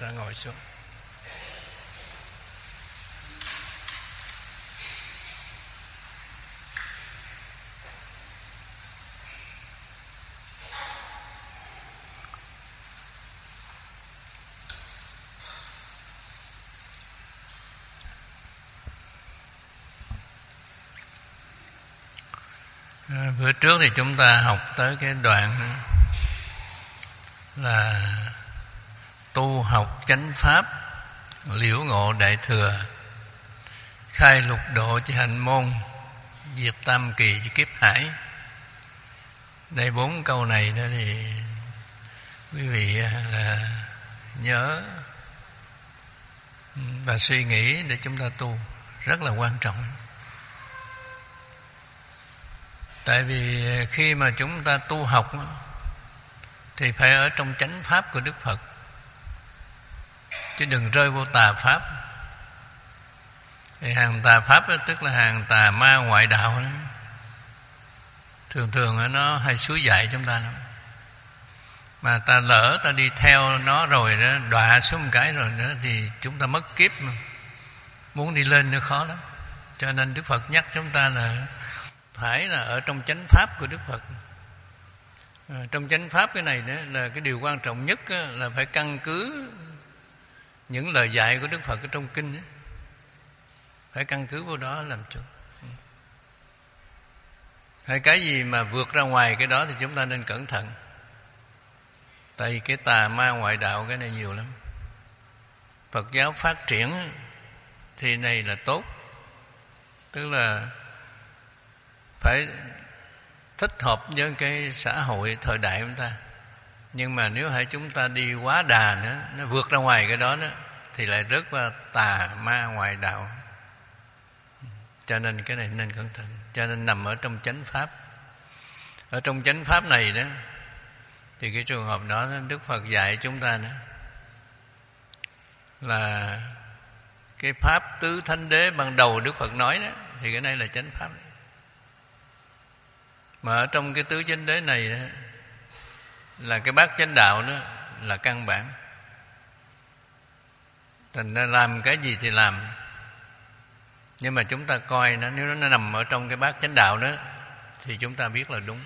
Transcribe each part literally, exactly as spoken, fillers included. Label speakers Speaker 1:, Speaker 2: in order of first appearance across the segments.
Speaker 1: ta ngồi xuống. À, bữa trước thì chúng ta học tới cái đoạn là tu học chánh pháp, liễu ngộ đại thừa, khai lục độ cho hành môn, diệt tam kỳ cho kiếp hải. Đây bốn câu này đó thì quý vị là nhớ và suy nghĩ để chúng ta tu, rất là quan trọng. Tại vì khi mà chúng ta tu học thì phải ở trong chánh pháp của Đức Phật, chứ đừng rơi vô tà pháp. Thì hàng tà pháp đó, tức là hàng tà ma ngoại đạo đó. Thường thường nó hay xúi dạy chúng ta lắm. Mà ta lỡ ta đi theo nó rồi đó, đọa xuống một cái rồi đó, thì chúng ta mất kiếp mà. Muốn đi lên nó khó lắm. Cho nên Đức Phật nhắc chúng ta là phải là ở trong chánh pháp của Đức Phật. À, trong chánh pháp cái này đó là cái điều quan trọng nhất đó, là phải căn cứ những lời dạy của Đức Phật ở trong kinh đó. Phải căn cứ vào đó làm chủ. Hay cái gì mà vượt ra ngoài cái đó thì chúng ta nên cẩn thận. Tại vì cái tà ma ngoại đạo cái này nhiều lắm. Phật giáo phát triển thì này là tốt, tức là phải thích hợp với cái xã hội thời đại của chúng ta. Nhưng mà nếu hãy chúng ta đi quá đà nữa, nó vượt ra ngoài cái đó, đó thì lại rất là tà ma ngoại đạo. Cho nên cái này nên cẩn thận. Cho nên nằm ở trong chánh pháp. Ở trong chánh pháp này đó thì cái trường hợp đó Đức Phật dạy chúng ta đó là cái pháp tứ thánh đế ban đầu Đức Phật nói đó, thì cái này là chánh pháp. Mà ở trong cái tứ chánh đế này đó, là cái bát chánh đạo đó là căn bản. Thành ra làm cái gì thì làm, nhưng mà chúng ta coi nó, nếu nó nằm ở trong cái bát chánh đạo đó thì chúng ta biết là đúng.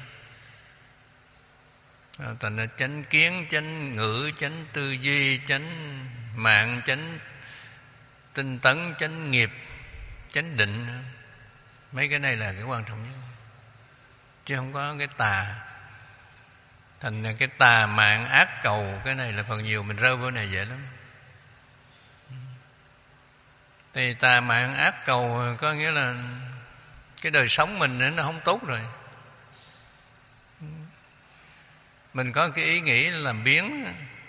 Speaker 1: Thành ra chánh kiến, chánh ngữ, chánh tư duy, chánh mạng, chánh tinh tấn, chánh nghiệp, chánh định, mấy cái này là cái quan trọng nhất, chứ không có cái tà. Thành ra cái tà mạng ác cầu, cái này là phần nhiều mình rơi vô này dễ lắm. Thì tà mạng ác cầu có nghĩa là cái đời sống mình nó không tốt rồi. Mình có cái ý nghĩ làm biếng,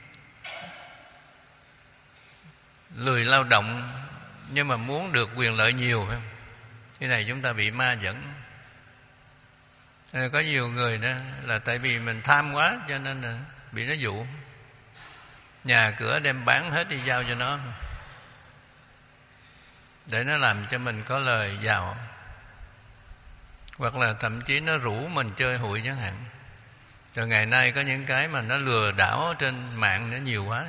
Speaker 1: lười lao động, nhưng mà muốn được quyền lợi nhiều. Cái này chúng ta bị ma dẫn. Có nhiều người đó là tại vì mình tham quá cho nên là bị nó dụ. Nhà cửa đem bán hết đi giao cho nó, để nó làm cho mình có lời giàu. Hoặc là thậm chí nó rủ mình chơi hụi chẳng hạn. Rồi ngày nay có những cái mà nó lừa đảo trên mạng nó nhiều quá.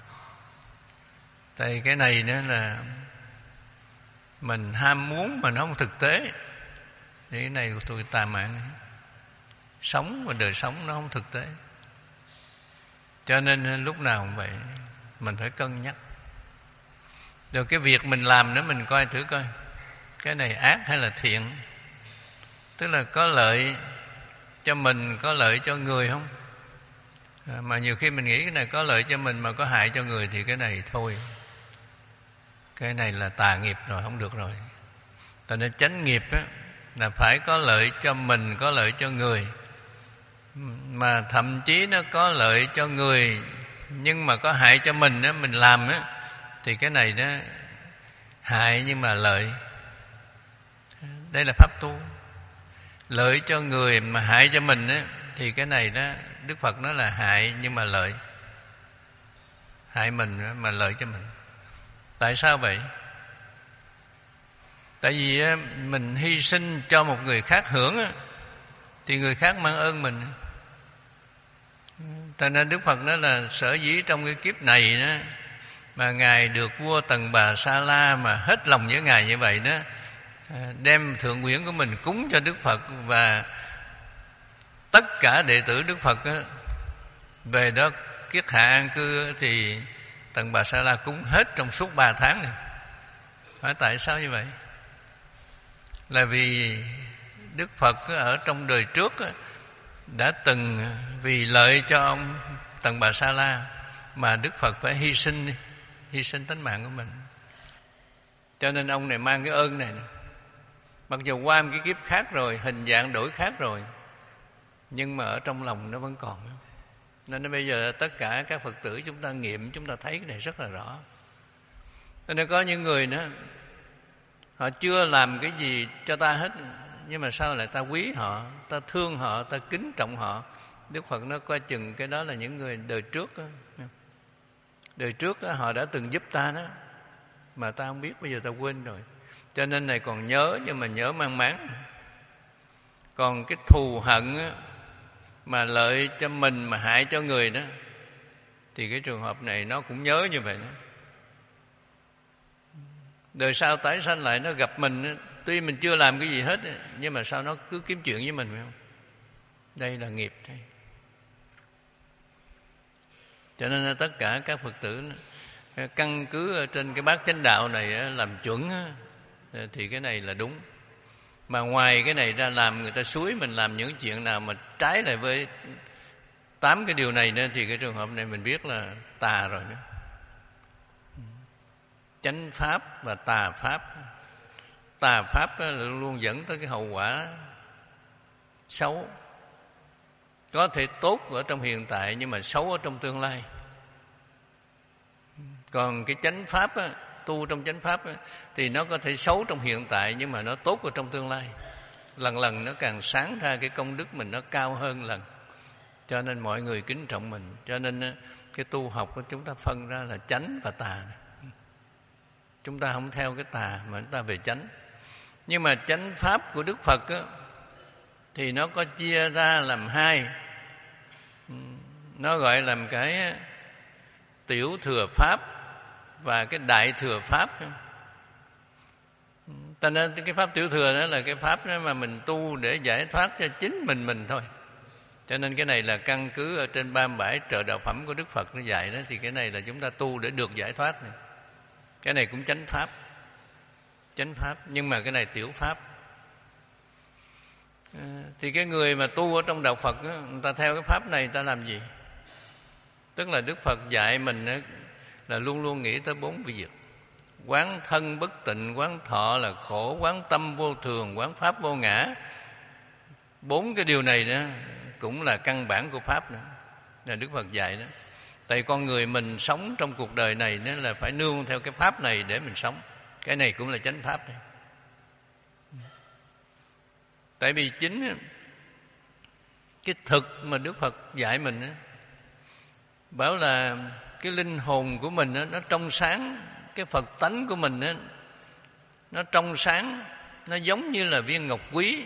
Speaker 1: Tại cái này nữa là mình ham muốn mà nó không thực tế. Thì cái này tụi tà mạng này. Sống và đời sống nó không thực tế. Cho nên lúc nào cũng vậy, mình phải cân nhắc. Rồi cái việc mình làm nữa mình coi thử coi cái này ác hay là thiện. Tức là có lợi cho mình, có lợi cho người không? À, mà nhiều khi mình nghĩ cái này có lợi cho mình mà có hại cho người thì cái này thôi. Cái này là tà nghiệp rồi, không được rồi. Cho nên chánh nghiệp á, là phải có lợi cho mình, có lợi cho người. Mà thậm chí nó có lợi cho người nhưng mà có hại cho mình á, mình làm á, thì cái này nó hại nhưng mà lợi. Đây là pháp tu. Lợi cho người mà hại cho mình á, thì cái này đó Đức Phật nói là hại nhưng mà lợi. Hại mình mà lợi cho mình. Tại sao vậy? Tại vì á, mình hy sinh cho một người khác hưởng á, thì người khác mang ơn mình. Cho nên Đức Phật nói là sở dĩ trong cái kiếp này đó, Mà Ngài được vua Tần Bà Sa La mà hết lòng với Ngài như vậy đó, đem thượng nguyện của mình cúng cho Đức Phật, và tất cả đệ tử Đức Phật đó, về đó kiết hạ an cư, thì Tần Bà Sa La cúng hết trong suốt ba tháng này. Hỏi tại sao như vậy? Là vì Đức Phật ở trong đời trước đã từng vì lợi cho ông Tần Bà Sa La mà Đức Phật phải hy sinh hy sinh tính mạng của mình. Cho nên ông này mang cái ơn này, mặc dù qua một cái kiếp khác rồi, hình dạng đổi khác rồi, nhưng mà ở trong lòng nó vẫn còn. Nên bây giờ tất cả các Phật tử chúng ta nghiệm, chúng ta thấy cái này rất là rõ. Nên có những người nữa, họ chưa làm cái gì cho ta hết, nhưng mà sao lại ta quý họ, ta thương họ, ta kính trọng họ. Đức Phật nó coi chừng cái đó là những người đời trước đó. Đời trước đó, họ đã từng giúp ta đó, mà ta không biết, bây giờ ta quên rồi. Cho nên này còn nhớ, nhưng mà nhớ mang máng. Còn cái thù hận đó, mà lợi cho mình mà hại cho người đó, thì cái trường hợp này nó cũng nhớ như vậy đó. Đời sau tái sanh lại nó gặp mình đó, tuy mình chưa làm cái gì hết, nhưng mà sao nó cứ kiếm chuyện với mình, phải không? Đây là nghiệp đây. Cho nên là tất cả các Phật tử căn cứ trên cái bát chánh đạo này làm chuẩn, thì cái này là đúng. Mà ngoài cái này ra làm, người ta xúi mình làm những chuyện nào mà trái lại với tám cái điều này nữa, thì cái trường hợp này mình biết là tà rồi đó. Chánh pháp và tà pháp. Tà pháp là luôn dẫn tới cái hậu quả xấu. Có thể tốt ở trong hiện tại, nhưng mà xấu ở trong tương lai. Còn cái chánh pháp á, tu trong chánh pháp á, thì nó có thể xấu trong hiện tại, nhưng mà nó tốt ở trong tương lai. Lần lần nó càng sáng ra, cái công đức mình nó cao hơn lần. Cho nên mọi người kính trọng mình. Cho nên cái tu học của chúng ta phân ra là chánh và tà. Chúng ta không theo cái tà, mà chúng ta về chánh. Nhưng mà chánh pháp của Đức Phật á, thì nó có chia ra làm hai. Nó gọi là cái tiểu thừa pháp và cái đại thừa pháp. Cho nên cái pháp tiểu thừa đó là cái pháp đó mà mình tu để giải thoát cho chính mình mình thôi. Cho nên cái này là căn cứ ở trên ba mươi bảy trợ đạo phẩm của Đức Phật nó dạy đó. Thì cái này là chúng ta tu để được giải thoát này. Cái này cũng chánh pháp. Chánh pháp, nhưng mà cái này tiểu pháp. Thì cái người mà tu ở trong đạo Phật đó, người ta theo cái pháp này người ta làm gì? Tức là Đức Phật dạy mình đó, là luôn luôn nghĩ tới bốn việc. Quán thân bất tịnh, quán thọ là khổ, quán tâm vô thường, quán pháp vô ngã. Bốn cái điều này đó cũng là căn bản của pháp nữa, là Đức Phật dạy đó. Tại con người mình sống trong cuộc đời này nên là phải nương theo cái pháp này để mình sống. Cái này cũng là chánh pháp đấy. Tại vì chính cái thực mà Đức Phật dạy mình đó, bảo là cái linh hồn của mình đó, nó trong sáng. Cái Phật tánh của mình đó, nó trong sáng. Nó giống như là viên ngọc quý,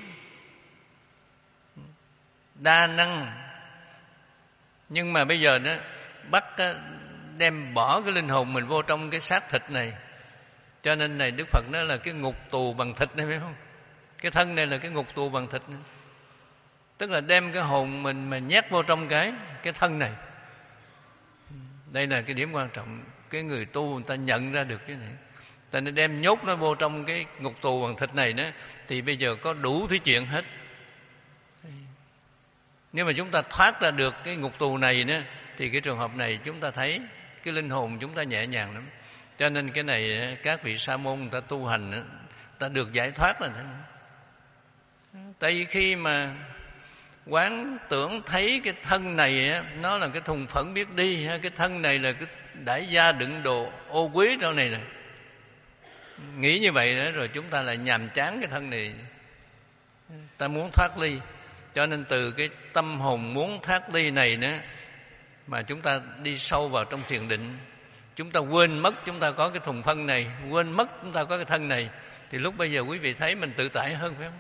Speaker 1: đa năng. Nhưng mà bây giờ đó bắt đem bỏ cái linh hồn mình vô trong cái xác thịt này. Cho nên này Đức Phật nói là cái ngục tù bằng thịt này, phải không? Cái thân này là cái ngục tù bằng thịt này. Tức là đem cái hồn mình mà nhét vô trong cái cái thân này. Đây là cái điểm quan trọng. Cái người tu người ta nhận ra được cái này. Ta nên đem nhốt nó vô trong cái ngục tù bằng thịt này nữa, thì bây giờ có đủ thứ chuyện hết. Nếu mà chúng ta thoát ra được cái ngục tù này nữa, thì cái trường hợp này chúng ta thấy cái linh hồn chúng ta nhẹ nhàng lắm. Cho nên cái này các vị sa môn người ta tu hành, người ta được giải thoát là thế này. Tại vì khi mà quán tưởng thấy cái thân này nó là cái thùng phẫn biết đi, cái thân này là cái đại gia đựng đồ ô quý trong này nè, nghĩ như vậy đó, rồi chúng ta lại nhàm chán cái thân này, ta muốn thoát ly. Cho nên từ cái tâm hồn muốn thoát ly này nữa mà chúng ta đi sâu vào trong thiền định, chúng ta quên mất chúng ta có cái thùng phân này, quên mất chúng ta có cái thân này, thì lúc bây giờ quý vị thấy mình tự tại hơn, phải không?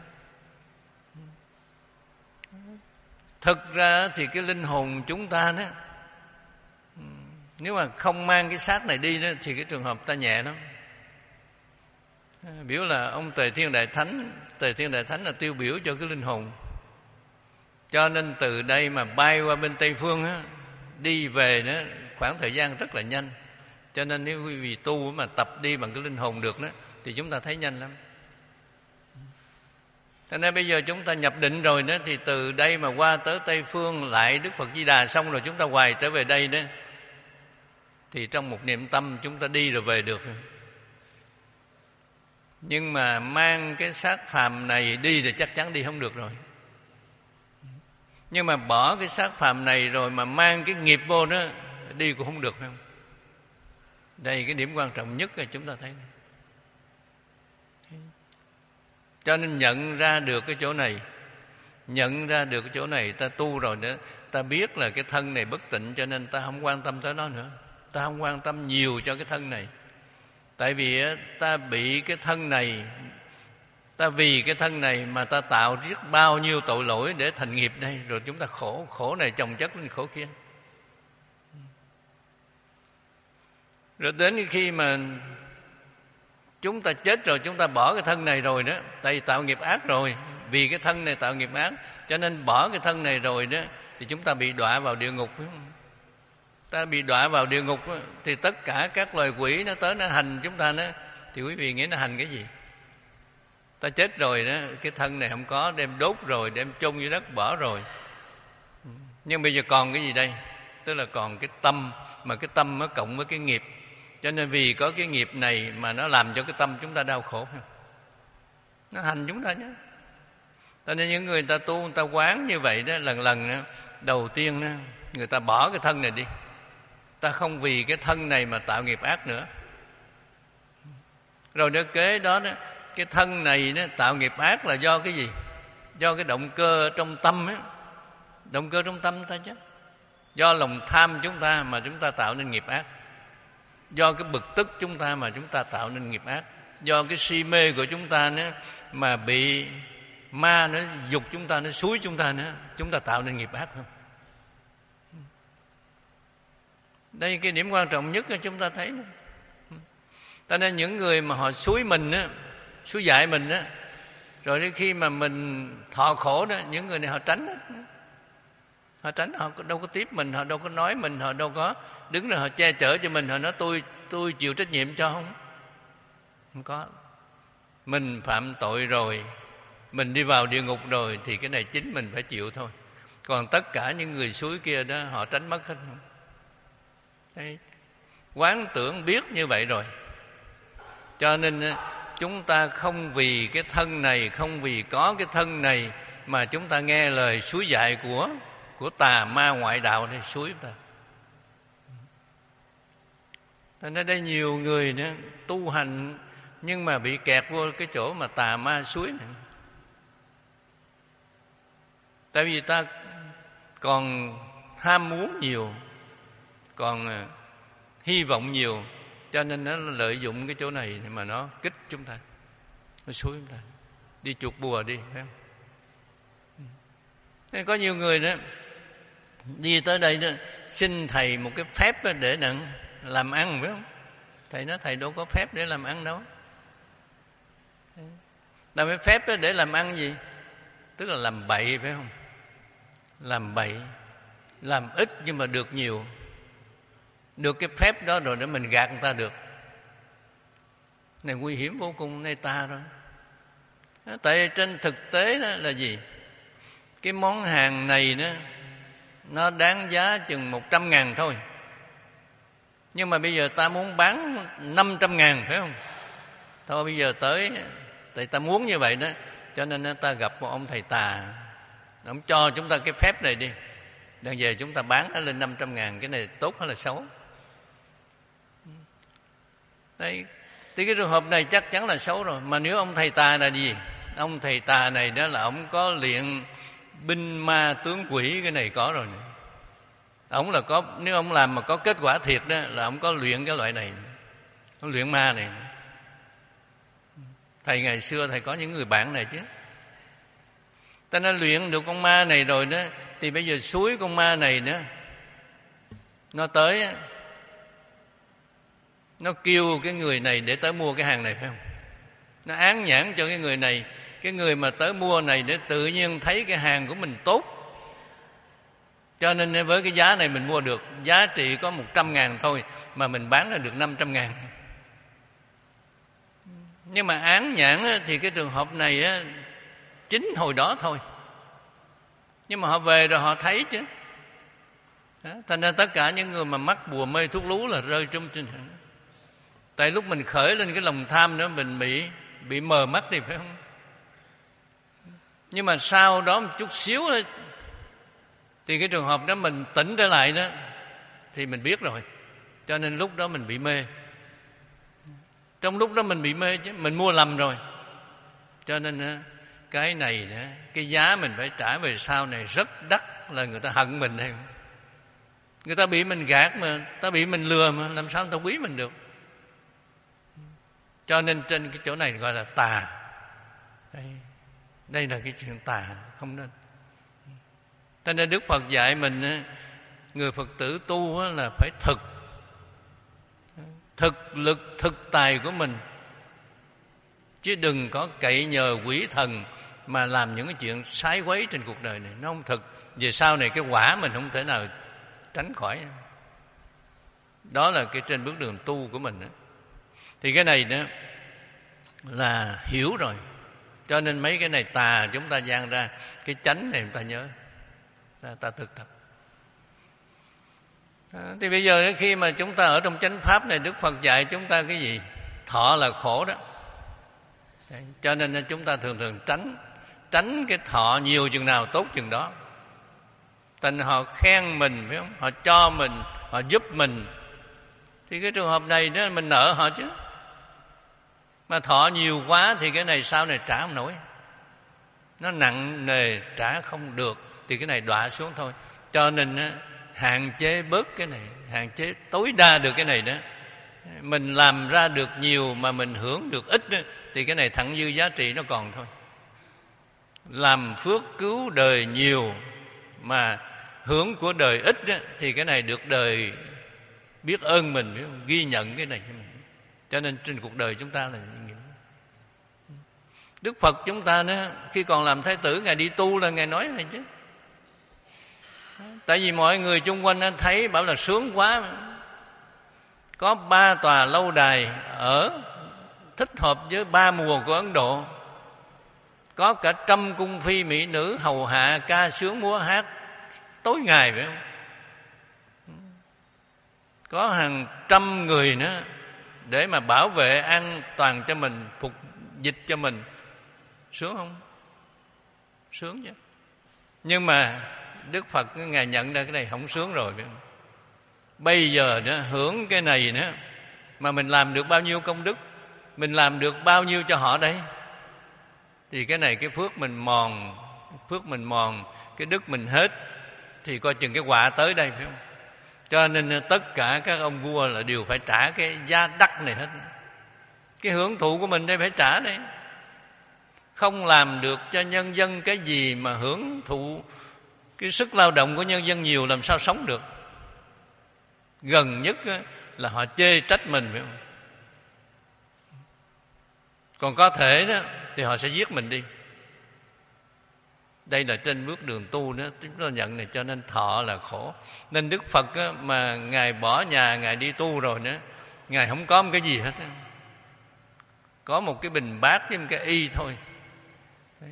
Speaker 1: Thực ra thì cái linh hồn chúng ta đó Nếu mà không mang cái xác này đi đó, thì cái trường hợp ta nhẹ lắm. Biểu là ông Tề Thiên Đại Thánh, Tề Thiên Đại Thánh là tiêu biểu cho cái linh hồn. Cho nên từ đây mà bay qua bên Tây Phương á, đi về đó khoảng thời gian rất là nhanh. Cho nên nếu quý vị tu mà tập đi bằng cái linh hồn được đó, thì chúng ta thấy nhanh lắm. Cho nên bây giờ chúng ta nhập định rồi đó, thì từ đây mà qua tới Tây Phương lại Đức Phật Di Đà xong rồi chúng ta hoài trở về đây đó, thì trong một niệm tâm chúng ta đi rồi về được. Nhưng mà mang cái xác phàm này đi thì chắc chắn đi không được rồi. Nhưng mà bỏ cái xác phàm này rồi mà mang cái nghiệp vô đó, đi cũng không được, phải không? Đây cái điểm quan trọng nhất là chúng ta thấy. Cho nên nhận ra được cái chỗ này, nhận ra được cái chỗ này, ta tu rồi nữa, ta biết là cái thân này bất tịnh, cho nên ta không quan tâm tới nó nữa. Ta không quan tâm nhiều cho cái thân này. Tại vì ta bị cái thân này, ta vì cái thân này mà ta tạo rất bao nhiêu tội lỗi để thành nghiệp đây. Rồi chúng ta khổ, khổ này chồng chất lên khổ kia. Rồi đến khi mà chúng ta chết rồi, chúng ta bỏ cái thân này rồi đó, tại vì tạo nghiệp ác rồi, vì cái thân này tạo nghiệp ác, cho nên bỏ cái thân này rồi đó, thì chúng ta bị đọa vào địa ngục. Ta bị đọa vào địa ngục thì tất cả các loài quỷ nó tới nó hành chúng ta đó, thì quý vị nghĩ nó hành cái gì? Ta chết rồi đó, cái thân này không có, đem đốt rồi, đem chôn dưới đất bỏ rồi. Nhưng bây giờ còn cái gì đây? Tức là còn cái tâm, mà cái tâm nó cộng với cái nghiệp. Cho nên vì có cái nghiệp này mà nó làm cho cái tâm chúng ta đau khổ. Nó hành chúng ta nhé. Cho nên những người ta tu, người ta quán như vậy đó, lần lần đó, đầu tiên đó, người ta bỏ cái thân này đi. Ta không vì cái thân này mà tạo nghiệp ác nữa. Rồi đến kế đó, đó cái thân này đó, tạo nghiệp ác là do cái gì? Do cái động cơ trong tâm ấy. Động cơ trong tâm ta chứ. Do lòng tham chúng ta mà chúng ta tạo nên nghiệp ác. Do cái bực tức chúng ta mà chúng ta tạo nên nghiệp ác. Do cái si mê của chúng ta nữa mà bị ma nó dục chúng ta, nó xúi chúng ta nữa, chúng ta tạo nên nghiệp ác không? Đây cái điểm quan trọng nhất là chúng ta thấy. Cho nên những người mà họ xúi mình á, xúi dại mình á, rồi đến khi mà mình thọ khổ đó, những người này họ tránh hết. Họ tránh, họ đâu có tiếp mình, họ đâu có nói mình, họ đâu có đứng rồi họ che chở cho mình, họ nói tôi tôi chịu trách nhiệm cho không? Không có. Mình phạm tội rồi, mình đi vào địa ngục rồi thì cái này chính mình phải chịu thôi. Còn tất cả những người xúi kia đó họ tránh mất hết không? Đấy. Quán tưởng biết như vậy rồi. Cho nên chúng ta không vì cái thân này, không vì có cái thân này mà chúng ta nghe lời xúi dại của của tà ma ngoại đạo để xúi chúng ta. Thành ra đây nhiều người nữa tu hành nhưng mà bị kẹt vô cái chỗ mà tà ma xúi này. Tại vì ta còn ham muốn nhiều, còn hy vọng nhiều, cho nên nó lợi dụng cái chỗ này mà nó kích chúng ta, nó xúi chúng ta đi chuột bùa đi, phải không? Thế có nhiều người đó đi tới đây đó, xin thầy một cái phép để đặng làm ăn, phải không? Thầy nói thầy đâu có phép để làm ăn đâu. Làm cái phép để làm ăn gì? Tức là làm bậy, phải không? Làm bậy, làm ít nhưng mà được nhiều. Được cái phép đó rồi để mình gạt người ta được. Này nguy hiểm vô cùng nơi ta rồi. Tại trên thực tế đó là gì? Cái món hàng này đó, nó đáng giá chừng một trăm ngàn thôi. Nhưng mà bây giờ ta muốn bán năm trăm ngàn, phải không? Thôi bây giờ tới, tại ta muốn như vậy đó, cho nên ta gặp một ông thầy tà, ông cho chúng ta cái phép này đi, đang về chúng ta bán nó lên năm trăm ngàn. Cái này tốt hay là xấu? Đấy, thì cái trường hợp này chắc chắn là xấu rồi. Mà nếu ông thầy tà là gì? Ông thầy tà này đó là ông có luyện binh ma tướng quỷ, cái này có rồi. Ông là có, nếu ông làm mà có kết quả thiệt đó là ông có luyện cái loại này, ông luyện ma này. Thầy ngày xưa thầy có những người bạn này chứ. Ta đã luyện được con ma này rồi đó, thì bây giờ suối con ma này nữa, nó tới Nó kêu cái người này để tới mua cái hàng này, phải không? Nó án nhãn cho cái người này. Cái người mà tới mua này để tự nhiên thấy cái hàng của mình tốt, cho nên với cái giá này mình mua được. Giá trị có một trăm ngàn thôi mà mình bán ra được năm trăm ngàn. Nhưng mà án nhãn thì cái trường hợp này chính hồi đó thôi, nhưng mà họ về rồi họ thấy chứ. Thành ra tất cả những người mà mắc bùa mê thuốc lú là rơi trong trên hình. Tại lúc mình khởi lên cái lòng tham đó, mình bị bị mờ mắt đi, phải không? Nhưng mà sau đó một chút xíu thôi, thì cái trường hợp đó mình tỉnh trở lại đó, thì mình biết rồi. Cho nên lúc đó mình bị mê. Trong lúc đó mình bị mê chứ, mình mua lầm rồi. Cho nên cái này đó, cái giá mình phải trả về sau này rất đắt, là người ta hận mình hay không? Người ta bị mình gạt mà, ta bị mình lừa mà, làm sao người ta quý mình được? Cho nên trên cái chỗ này gọi là tà. Đây, đây là cái chuyện tà, không nên. Cho nên Đức Phật dạy mình, người Phật tử tu là phải thực, thực lực, thực tài của mình, chứ đừng có cậy nhờ quỷ thần mà làm những cái chuyện sái quấy trên cuộc đời này. Nó không thực. Về sau này cái quả mình không thể nào tránh khỏi. Đó là cái trên bước đường tu của mình đó. Thì cái này đó là hiểu rồi. Cho nên mấy cái này tà chúng ta gian ra, cái chánh này chúng ta nhớ, ta, ta thực tập. À, thì bây giờ khi mà chúng ta ở trong chánh pháp này, Đức Phật dạy chúng ta cái gì? Thọ là khổ đó. Đấy, cho nên chúng ta thường thường tránh tránh cái thọ nhiều chừng nào tốt chừng đó. Tình họ khen mình, phải không? Họ cho mình, họ giúp mình, thì cái trường hợp này đó mình nợ họ chứ. Mà thọ nhiều quá thì cái này sau này trả không nổi, nó nặng nề trả không được, thì cái này đọa xuống thôi. Cho nên hạn chế bớt cái này, hạn chế tối đa được cái này đó. Mình làm ra được nhiều mà mình hưởng được ít đó, thì cái này thặng dư giá trị nó còn thôi. Làm phước cứu đời nhiều mà hưởng của đời ít đó, thì cái này được đời biết ơn mình, ghi nhận cái này cho mình. Cho nên trên cuộc đời chúng ta là như vậy. Đức Phật chúng ta đó, khi còn làm Thái tử, Ngài đi tu là Ngài nói này chứ. Tại vì mọi người chung quanh thấy bảo là sướng quá, có ba tòa lâu đài ở thích hợp với ba mùa của Ấn Độ, có cả trăm cung phi mỹ nữ hầu hạ ca sướng múa hát tối ngày, phải không? Có hàng trăm người nữa để mà bảo vệ an toàn cho mình, phục dịch cho mình. Sướng không? Sướng chứ. Nhưng mà Đức Phật Ngài nhận ra cái này không sướng rồi, phải không? Bây giờ nữa hưởng cái này nữa mà mình làm được bao nhiêu công đức, mình làm được bao nhiêu cho họ đấy, thì cái này cái phước mình mòn, phước mình mòn, cái đức mình hết, thì coi chừng cái quả tới đây, phải không? Cho nên tất cả các ông vua là đều phải trả cái giá đắt này hết. Cái hưởng thụ của mình đây phải trả đấy. Không làm được cho nhân dân cái gì mà hưởng thụ cái sức lao động của nhân dân nhiều, làm sao sống được? Gần nhất là họ chê trách mình, phải không? Còn có thể đó thì họ sẽ giết mình đi. Đây là trên bước đường tu đó, chúng ta nhận này. Cho nên thọ là khổ. Nên Đức Phật á, mà Ngài bỏ nhà, Ngài đi tu rồi nữa, Ngài không có một cái gì hết á. Có một cái bình bát với một cái y thôi. Đấy.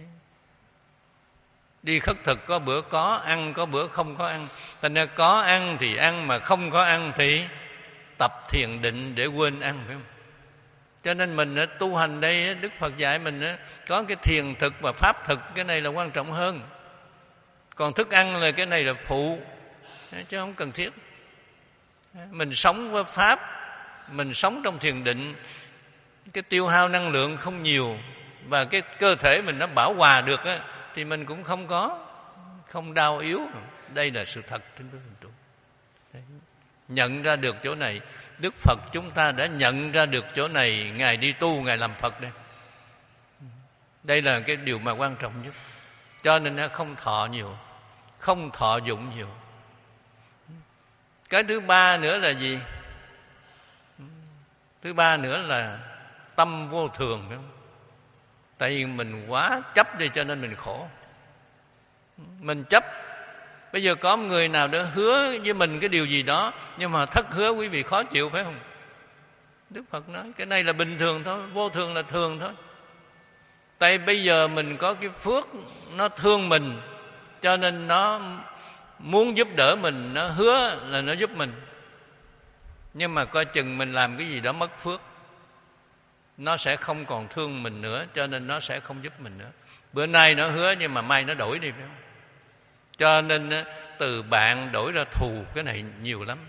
Speaker 1: Đi khất thực có bữa có ăn, có bữa không có ăn. Thành ra có ăn thì ăn, mà không có ăn thì tập thiền định để quên ăn, phải không? Cho nên mình tu hành đây, Đức Phật dạy mình có cái thiền thực và pháp thực, cái này là quan trọng hơn. Còn thức ăn là cái này là phụ, chứ không cần thiết. Mình sống với pháp, mình sống trong thiền định, cái tiêu hao năng lượng không nhiều, và cái cơ thể mình nó bảo hòa được á, thì mình cũng không có không đau yếu. Đây là sự thật trên bước hành tu. Nhận ra được chỗ này, Đức Phật chúng ta đã nhận ra được chỗ này. Ngài đi tu, Ngài làm Phật đây. Đây là cái điều mà quan trọng nhất. Cho nên nó không thọ nhiều, không thọ dụng nhiều. Cái thứ ba nữa là gì? Thứ ba nữa là tâm vô thường, phải không? Tại vì mình quá chấp đi cho nên mình khổ. Mình chấp. Bây giờ có một người nào đó hứa với mình cái điều gì đó, nhưng mà thất hứa, quý vị khó chịu phải không? Đức Phật nói cái này là bình thường thôi, vô thường là thường thôi. Tại bây giờ mình có cái phước, nó thương mình, cho nên nó muốn giúp đỡ mình, nó hứa là nó giúp mình. Nhưng mà coi chừng mình làm cái gì đó mất phước, nó sẽ không còn thương mình nữa, cho nên nó sẽ không giúp mình nữa. Bữa nay nó hứa nhưng mà mai nó đổi đi, phải không? Cho nên từ bạn đổi ra thù, cái này nhiều lắm.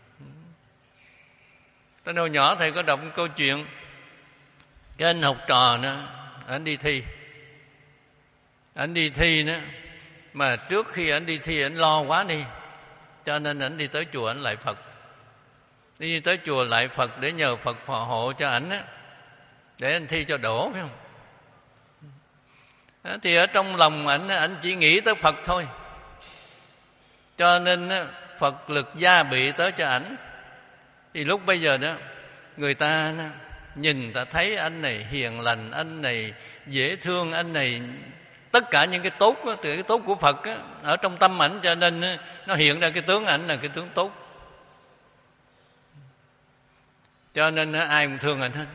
Speaker 1: Tới hồi nhỏ thầy có đọc một câu chuyện, cái anh học trò nữa, anh đi thi. Anh đi thi nữa, mà trước khi anh đi thi anh lo quá đi, cho nên anh đi tới chùa anh lạy Phật. Đi tới chùa lạy Phật để nhờ Phật phò hộ cho ảnh á, để anh thi cho đổ, phải không? Thì ở trong lòng ảnh, ảnh chỉ nghĩ tới Phật thôi, cho nên Phật lực gia bị tới cho ảnh. Thì lúc bây giờ đó, người ta nhìn ta thấy anh này hiền lành, anh này dễ thương, anh này tất cả những cái tốt đó, từ cái tốt của Phật đó, ở trong tâm ảnh, cho nên nó hiện ra cái tướng ảnh là cái tướng tốt. Cho nên ai cũng thương ảnh hết.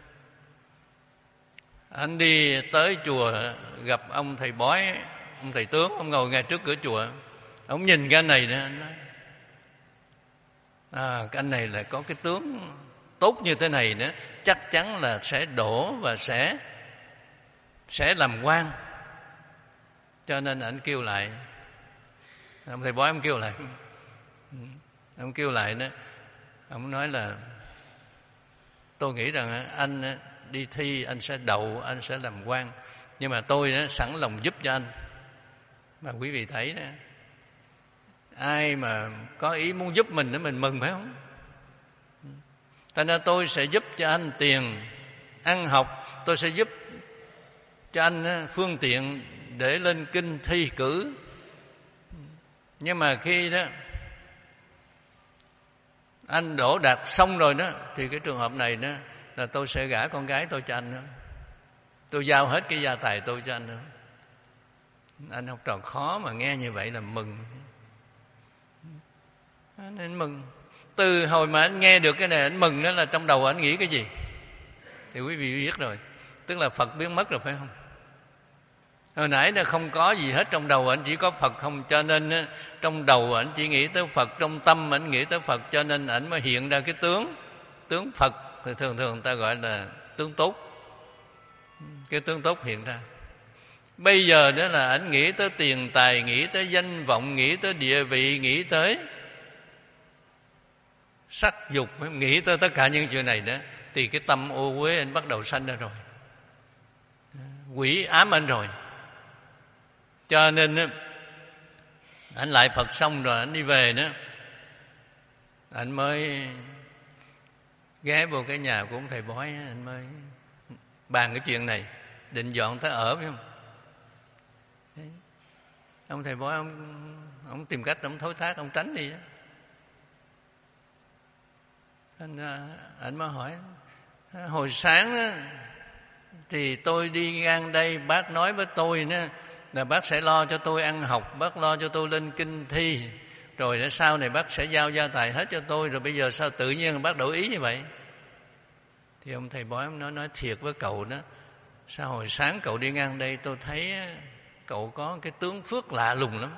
Speaker 1: Anh đi tới chùa gặp ông thầy bói, ông thầy tướng, ông ngồi ngay trước cửa chùa. Ông nhìn cái anh này nữa, anh nói à, cái anh này là có cái tướng tốt như thế này nữa, chắc chắn là sẽ đổ và sẽ sẽ làm quan. Cho nên anh kêu lại, ông thầy bói ông kêu lại, ông kêu lại đó, ông nói là tôi nghĩ rằng anh đi thi anh sẽ đậu, anh sẽ làm quan, nhưng mà tôi đó, sẵn lòng giúp cho anh. Mà quý vị thấy đó, ai mà có ý muốn giúp mình đó mình mừng, phải không? Thành ra tôi sẽ giúp cho anh tiền ăn học, tôi sẽ giúp cho anh phương tiện để lên kinh thi cử. Nhưng mà khi đó anh đỗ đạt xong rồi đó, thì cái trường hợp này đó là tôi sẽ gả con gái tôi cho anh nữa. Tôi giao hết cái gia tài tôi cho anh nữa. Anh học trò khó mà nghe như vậy là mừng. Anh mừng. Từ hồi mà anh nghe được cái này anh mừng, đó là trong đầu anh nghĩ cái gì? Thì quý vị biết rồi, tức là Phật biến mất rồi, phải không? Hồi nãy nó không có gì hết trong đầu anh, chỉ có Phật không, cho nên trong đầu anh chỉ nghĩ tới Phật, trong tâm anh nghĩ tới Phật, cho nên anh mới hiện ra cái tướng tướng Phật, thì thường thường ta gọi là tướng tốt. Cái tướng tốt hiện ra. Bây giờ đó là anh nghĩ tới tiền tài, nghĩ tới danh vọng, nghĩ tới địa vị, nghĩ tới sắc dục, nghĩ tới tất cả những chuyện này đó, thì cái tâm ô uế anh bắt đầu sanh ra rồi, quỷ ám anh rồi. Cho nên anh lại Phật xong rồi anh đi về nữa, anh mới ghé vô cái nhà của ông thầy bói, anh mới bàn cái chuyện này, định dọn tới ở, phải không? Đấy. Ông thầy bói ông, ông tìm cách ông thối thác, ông tránh đi đó. Anh, anh mới hỏi, hồi sáng đó, thì tôi đi ngang đây, bác nói với tôi đó, là bác sẽ lo cho tôi ăn học, bác lo cho tôi lên kinh thi, rồi sau này bác sẽ giao gia tài hết cho tôi, rồi bây giờ sao tự nhiên bác đổi ý như vậy? Thì ông thầy bói ông nói, nói thiệt với cậu đó, sao hồi sáng cậu đi ngang đây tôi thấy cậu có cái tướng phước lạ lùng lắm,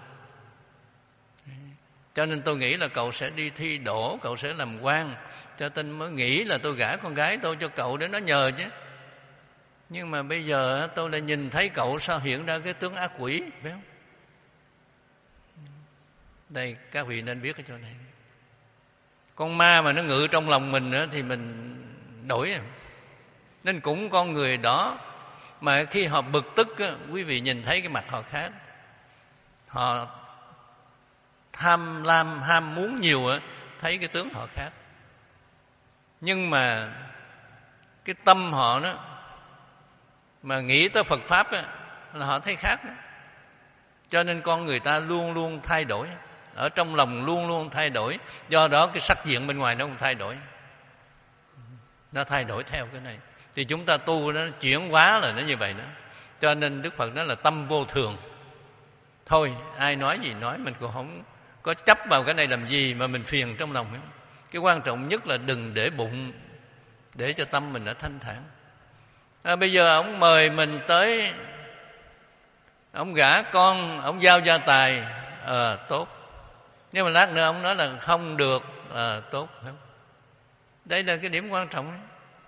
Speaker 1: cho nên tôi nghĩ là cậu sẽ đi thi đỗ, cậu sẽ làm quan, cho nên mới nghĩ là tôi gả con gái tôi cho cậu để nó nhờ chứ. Nhưng mà bây giờ tôi lại nhìn thấy cậu sao hiện ra cái tướng ác quỷ, phải không? Đây các vị nên biết cái chỗ này. Con ma mà nó ngự trong lòng mình nữa thì mình đổi. Nên cũng con người đó mà khi họ bực tức, quý vị nhìn thấy cái mặt họ khác. Họ tham lam, ham muốn nhiều, thấy cái tướng họ khác. Nhưng mà cái tâm họ đó mà nghĩ tới Phật Pháp á, là họ thấy khác đó. Cho nên con người ta luôn luôn thay đổi, ở trong lòng luôn luôn thay đổi, do đó cái sắc diện bên ngoài nó cũng thay đổi. nó thay đổi theo cái này. Thì chúng ta tu nó chuyển hóa là nó như vậy đó. Cho nên Đức Phật nói là tâm vô thường. Thôi ai nói gì nói, mình cũng không có chấp vào cái này làm gì mà mình phiền trong lòng ấy. Cái quan trọng nhất là đừng để bụng, để cho tâm mình nó thanh thản. À, bây giờ ông mời mình tới, ông gả con, ông giao gia tài, à, tốt. Nhưng mà lát nữa ông nói là không được, à, tốt. Đây là cái điểm quan trọng.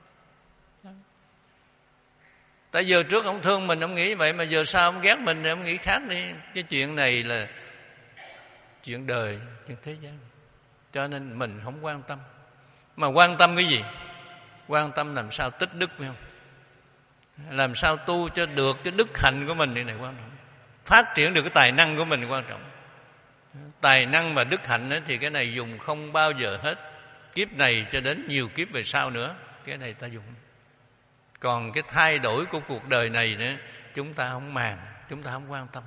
Speaker 1: Tại giờ trước ông thương mình, ông nghĩ vậy, mà giờ sau ông ghét mình thì ông nghĩ khác đi. Cái chuyện này là chuyện đời, chuyện thế gian. Cho nên mình không quan tâm. Mà quan tâm cái gì? Quan tâm làm sao tích đức, phải không? Làm sao tu cho được cái đức hạnh của mình, cái này quan trọng. Phát triển được cái tài năng của mình quan trọng. Tài năng và đức hạnh ấy, thì cái này dùng không bao giờ hết. Kiếp này cho đến nhiều kiếp về sau nữa, cái này ta dùng. Còn cái thay đổi của cuộc đời này nữa, chúng ta không màng, chúng ta không quan tâm.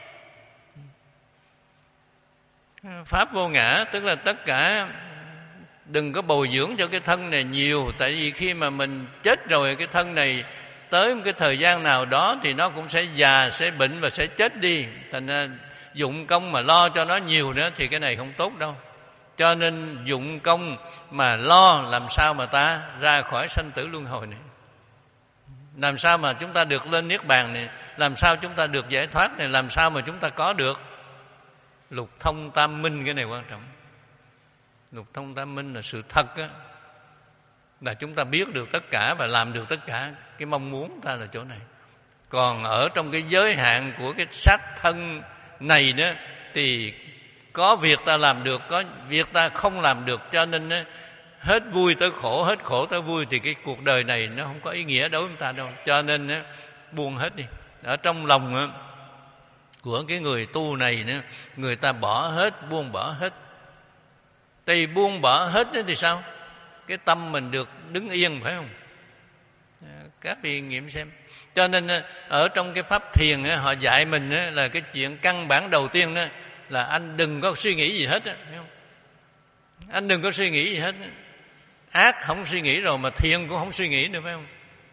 Speaker 1: Pháp vô ngã tức là tất cả đừng có bồi dưỡng cho cái thân này nhiều. Tại vì khi mà mình chết rồi, cái thân này tới một cái thời gian nào đó thì nó cũng sẽ già, sẽ bệnh và sẽ chết đi. Thành ra dụng công mà lo cho nó nhiều nữa thì cái này không tốt đâu. Cho nên dụng công mà lo làm sao mà ta ra khỏi sanh tử luân hồi này, làm sao mà chúng ta được lên niết bàn này, làm sao chúng ta được giải thoát này, làm sao mà chúng ta có được lục thông tam minh. Cái này quan trọng. Lục thông tam minh là sự thật á, là chúng ta biết được tất cả và làm được tất cả. Cái mong muốn ta là chỗ này. Còn ở trong cái giới hạn của cái xác thân này đó thì có việc ta làm được, có việc ta không làm được. Cho nên đó, hết vui tới khổ, hết khổ tới vui, thì cái cuộc đời này nó không có ý nghĩa đối với chúng ta đâu. Cho nên đó, buông hết đi. Ở trong lòng đó, của cái người tu này nữa, người ta bỏ hết, buông bỏ hết. Thì buông bỏ hết thì sao? Cái tâm mình được đứng yên, phải không? Các vị nghiệm xem. Cho nên ở trong cái pháp thiền họ dạy mình là cái chuyện căn bản đầu tiên đó là anh đừng có suy nghĩ gì hết, phải không? Anh đừng có suy nghĩ gì hết. Ác không suy nghĩ rồi mà thiền cũng không suy nghĩ nữa, phải không?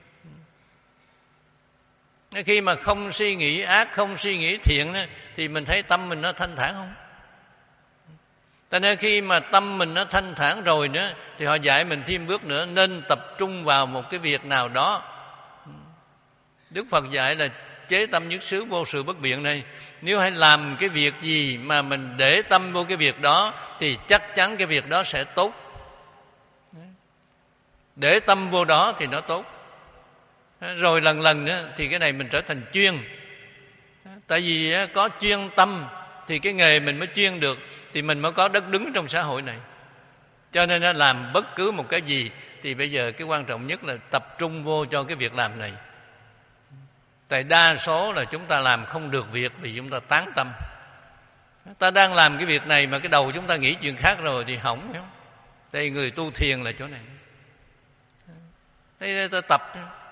Speaker 1: Khi mà không suy nghĩ ác, không suy nghĩ thiện thì mình thấy tâm mình nó thanh thản không? Cho nên khi mà tâm mình nó thanh thản rồi nữa thì họ dạy mình thêm bước nữa, nên tập trung vào một cái việc nào đó. Đức Phật dạy là chế tâm nhất xứ vô sự bất biện này. Nếu hay làm cái việc gì mà mình để tâm vô cái việc đó thì chắc chắn cái việc đó sẽ tốt. Để tâm vô đó thì nó tốt. Rồi lần lần nữa thì cái này mình trở thành chuyên. Tại vì có chuyên tâm thì cái nghề mình mới chuyên được, thì mình mới có đất đứng trong xã hội này. Cho nên nó làm bất cứ một cái gì thì bây giờ cái quan trọng nhất là tập trung vô cho cái việc làm này. Tại đa số là chúng ta làm không được việc vì chúng ta tán tâm. Ta đang làm cái việc này mà cái đầu chúng ta nghĩ chuyện khác rồi thì hỏng, phải không? Đây người tu thiền là chỗ này. Đây ta tập.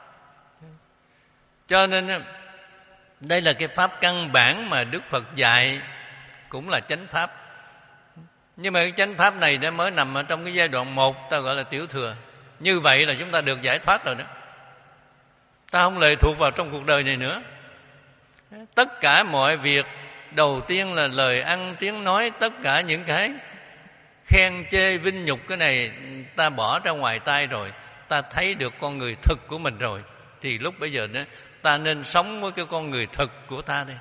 Speaker 1: Cho nên đây là cái pháp căn bản mà Đức Phật dạy, cũng là chánh pháp. Nhưng mà cái chánh pháp này nó mới nằm ở trong cái giai đoạn một, ta gọi là tiểu thừa. Như vậy là chúng ta được giải thoát rồi đó. Ta không lệ thuộc vào trong cuộc đời này nữa. Tất cả mọi việc, đầu tiên là lời ăn tiếng nói, tất cả những cái khen chê vinh nhục, cái này ta bỏ ra ngoài tai rồi. Ta thấy được con người thực của mình rồi, thì lúc bây giờ đó ta nên sống với cái con người thực của ta đây.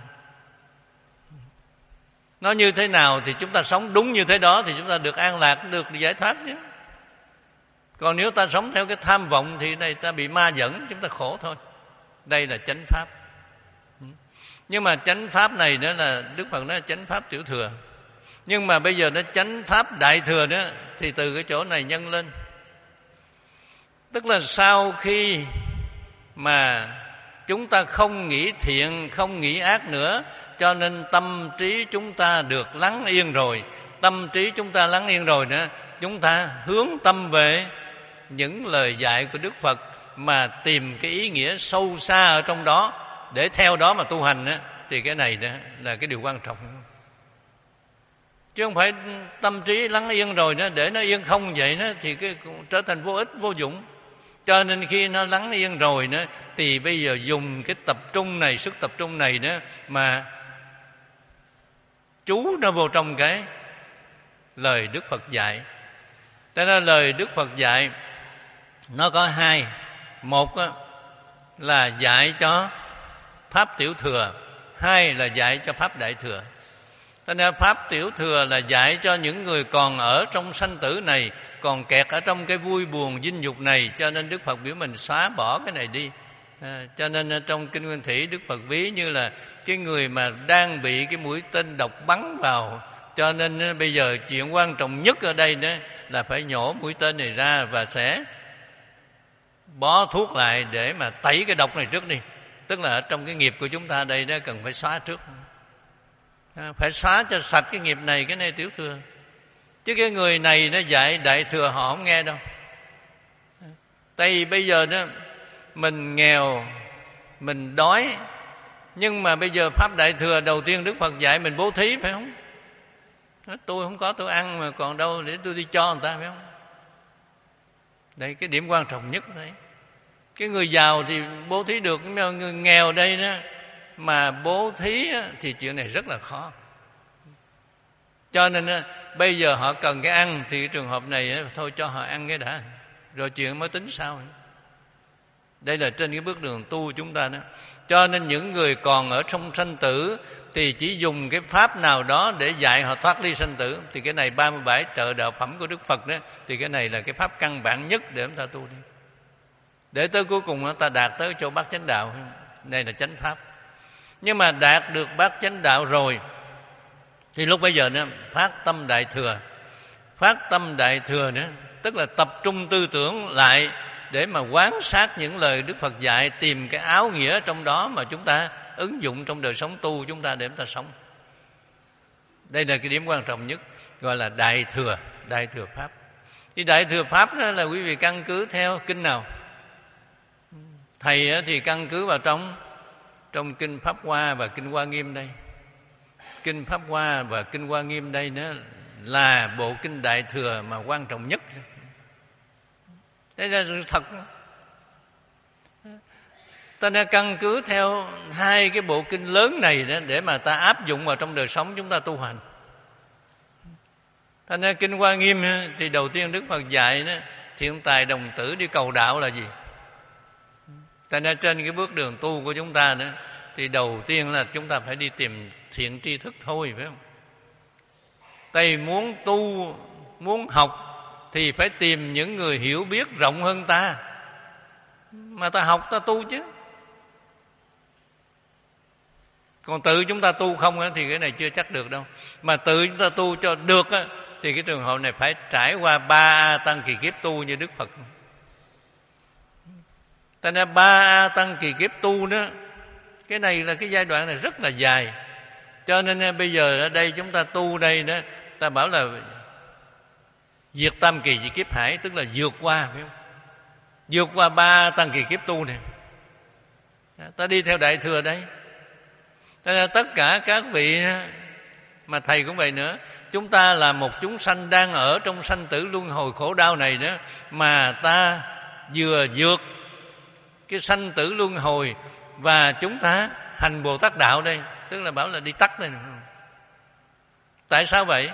Speaker 1: Nó như thế nào thì chúng ta sống đúng như thế đó, thì chúng ta được an lạc, được giải thoát chứ. Còn nếu ta sống theo cái tham vọng thì đây ta bị ma dẫn, chúng ta khổ thôi. Đây là chánh pháp. Nhưng mà chánh pháp này đó là Đức Phật nói là chánh pháp tiểu thừa. Nhưng mà bây giờ nó chánh pháp đại thừa đó, thì từ cái chỗ này nhân lên. Tức là sau khi mà chúng ta không nghĩ thiện, không nghĩ ác nữa, cho nên tâm trí chúng ta được lắng yên rồi. Tâm trí chúng ta lắng yên rồi nữa, chúng ta hướng tâm về những lời dạy của Đức Phật mà tìm cái ý nghĩa sâu xa ở trong đó để theo đó mà tu hành đó, thì cái này đó là cái điều quan trọng. Chứ không phải tâm trí lắng yên rồi đó, để nó yên không vậy đó, thì cái trở thành vô ích, vô dụng. Cho nên khi nó lắng yên rồi nữa, thì bây giờ dùng cái tập trung này, sức tập trung này nữa mà chú nó vô trong cái lời Đức Phật dạy. Thế nên lời Đức Phật dạy nó có hai. Một là dạy cho Pháp Tiểu Thừa, hai là dạy cho Pháp Đại Thừa. Thế nên Pháp Tiểu Thừa là dạy cho những người còn ở trong sanh tử này, còn kẹt ở trong cái vui buồn dinh dục này, cho nên Đức Phật biểu mình xóa bỏ cái này đi. À, cho nên trong Kinh Nguyên Thủy Đức Phật ví như là cái người mà đang bị cái mũi tên độc bắn vào. Cho nên bây giờ chuyện quan trọng nhất ở đây đó là phải nhổ mũi tên này ra và sẽ bó thuốc lại để mà tẩy cái độc này trước đi. Tức là ở trong cái nghiệp của chúng ta đây đó cần phải xóa trước. À, phải xóa cho sạch cái nghiệp này, cái này Tiểu Thừa. Chứ cái người này nó dạy Đại Thừa họ không nghe đâu. Tại vì bây giờ đó mình nghèo, mình đói, nhưng mà bây giờ Pháp Đại Thừa đầu tiên Đức Phật dạy mình bố thí, phải không? Tôi không có tôi ăn mà còn đâu để tôi đi cho người ta, phải không? Đây cái điểm quan trọng nhất đấy. Cái người giàu thì bố thí được, nhưng mà người nghèo đây đó mà bố thí thì chuyện này rất là khó. Cho nên bây giờ họ cần cái ăn, thì cái trường hợp này thôi cho họ ăn cái đã, rồi chuyện mới tính sau. Đây là trên cái bước đường tu chúng ta đó. Cho nên những người còn ở trong sanh tử thì chỉ dùng cái pháp nào đó để dạy họ thoát ly sanh tử. Thì cái này ba mươi bảy trợ đạo phẩm của Đức Phật đó, thì cái này là cái pháp căn bản nhất để chúng ta tu đi, để tới cuối cùng chúng ta đạt tới chỗ bát chánh đạo. Đây là chánh pháp. Nhưng mà đạt được bát chánh đạo rồi thì lúc bây giờ nữa phát tâm Đại Thừa. Phát tâm Đại Thừa nữa tức là tập trung tư tưởng lại để mà quán sát những lời Đức Phật dạy, tìm cái áo nghĩa trong đó mà chúng ta ứng dụng trong đời sống tu chúng ta để chúng ta sống. Đây là cái điểm quan trọng nhất, gọi là Đại Thừa, Đại Thừa Pháp. Thì Đại Thừa Pháp đó là quý vị căn cứ theo kinh nào? Thầy thì căn cứ vào trong trong kinh Pháp Hoa và kinh Hoa Nghiêm đây. Kinh Pháp Hoa và kinh Hoa Nghiêm đây nữa là bộ kinh Đại Thừa mà quan trọng nhất. Đây là sự thật. Ta nên căn cứ theo hai cái bộ kinh lớn này đó để mà ta áp dụng vào trong đời sống chúng ta tu hành. Ta nên kinh Hoa Nghiêm thì đầu tiên Đức Phật dạy đó, thiện tài đồng tử đi cầu đạo là gì? Ta nên trên cái bước đường tu của chúng ta đó thì đầu tiên là chúng ta phải đi tìm thiện tri thức thôi, phải không? Tại muốn tu, muốn học thì phải tìm những người hiểu biết rộng hơn ta, mà ta học ta tu chứ. Còn tự chúng ta tu không thì cái này chưa chắc được đâu. Mà tự chúng ta tu cho được thì cái trường hợp này phải trải qua ba tăng kỳ kiếp tu như Đức Phật. Tại nên ba tăng kỳ kiếp tu đó, cái này là cái giai đoạn này rất là dài. Cho nên bây giờ ở đây chúng ta tu đây đó, ta bảo là diệt tam kỳ di kiếp hải, tức là vượt qua, phải không? Vượt qua ba tăng kỳ kiếp tu này. Ta đi theo Đại Thừa đây. Cho nên tất cả các vị mà thầy cũng vậy nữa, chúng ta là một chúng sanh đang ở trong sanh tử luân hồi khổ đau này nữa, mà ta vừa vượt cái sanh tử luân hồi và chúng ta hành Bồ Tát đạo đây, tức là bảo là đi tắt đây. Tại sao vậy?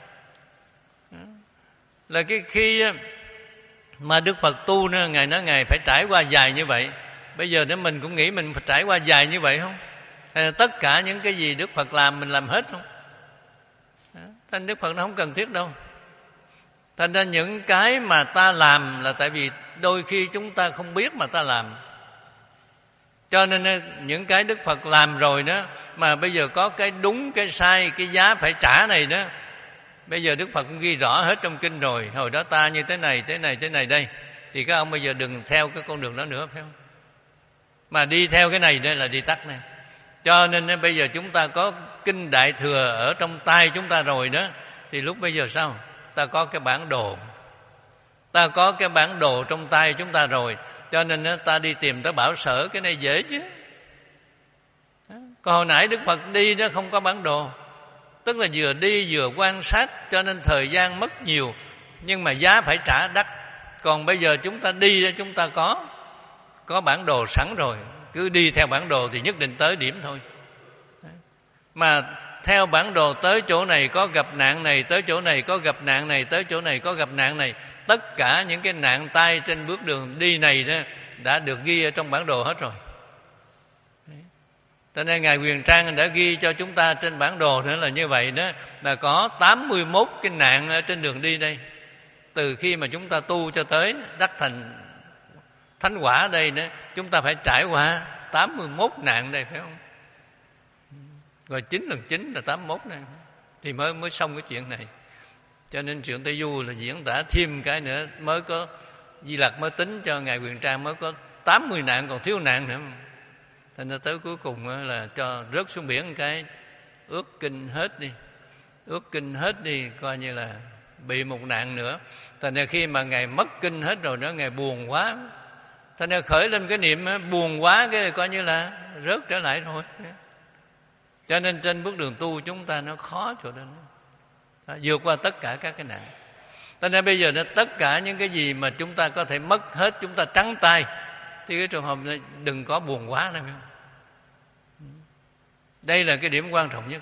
Speaker 1: Là cái khi mà Đức Phật tu nữa, Ngài nói Ngài phải trải qua dài như vậy. Bây giờ nếu mình cũng nghĩ mình phải trải qua dài như vậy không? Hay là tất cả những cái gì Đức Phật làm mình làm hết không? Thành Đức Phật nó không cần thiết đâu. Thành ra những cái mà ta làm là tại vì đôi khi chúng ta không biết mà ta làm. Cho nên những cái Đức Phật làm rồi đó, mà bây giờ có cái đúng, cái sai, cái giá phải trả này đó, bây giờ Đức Phật cũng ghi rõ hết trong kinh rồi. Hồi đó ta như thế này, thế này, thế này đây. Thì các ông bây giờ đừng theo cái con đường đó nữa, phải không? Mà đi theo cái này đây là đi tắt này. Cho nên bây giờ chúng ta có kinh Đại Thừa ở trong tay chúng ta rồi đó, thì lúc bây giờ sao? Ta có cái bản đồ. Ta có cái bản đồ trong tay chúng ta rồi. Cho nên ta đi tìm tới bảo sở, cái này dễ chứ. Còn hồi nãy Đức Phật đi đó không có bản đồ, tức là vừa đi vừa quan sát, cho nên thời gian mất nhiều, nhưng mà giá phải trả đắt. Còn bây giờ chúng ta đi, chúng ta có có bản đồ sẵn rồi, cứ đi theo bản đồ thì nhất định tới điểm thôi. Mà theo bản đồ tới chỗ này có gặp nạn này, tới chỗ này có gặp nạn này, tới chỗ này có gặp nạn này, tất cả những cái nạn tai trên bước đường đi này đó đã được ghi ở trong bản đồ hết rồi. Cho nên Ngài Huyền Trang đã ghi cho chúng ta trên bản đồ nữa là như vậy đó, là có tám mươi mốt cái nạn ở trên đường đi đây. Từ khi mà chúng ta tu cho tới đắc thành thánh quả ở đây nữa, chúng ta phải trải qua tám mươi mốt nạn đây, phải không? Rồi chín lần chín là tám mươi mốt này thì mới mới xong cái chuyện này. Cho nên chuyện Tây Du là diễn tả thêm cái nữa, mới có Di Lặc mới tính cho Ngài Huyền Trang mới có tám mươi nạn, còn thiếu nạn nữa. Thành ra tới cuối cùng là cho rớt xuống biển một cái, ước kinh hết đi, ước kinh hết đi, coi như là bị một nạn nữa. Thành ra khi mà Ngài mất kinh hết rồi đó, Ngài buồn quá, thành ra khởi lên cái niệm buồn quá, cái coi như là rớt trở lại thôi. Cho nên trên bước đường tu chúng ta nó khó chỗ đó, đó vượt qua tất cả các cái nạn. Cho nên bây giờ nó tất cả những cái gì mà chúng ta có thể mất hết, chúng ta trắng tay, thì cái trường hợp này đừng có buồn quá nữa, phải không? Đây là cái điểm quan trọng nhất.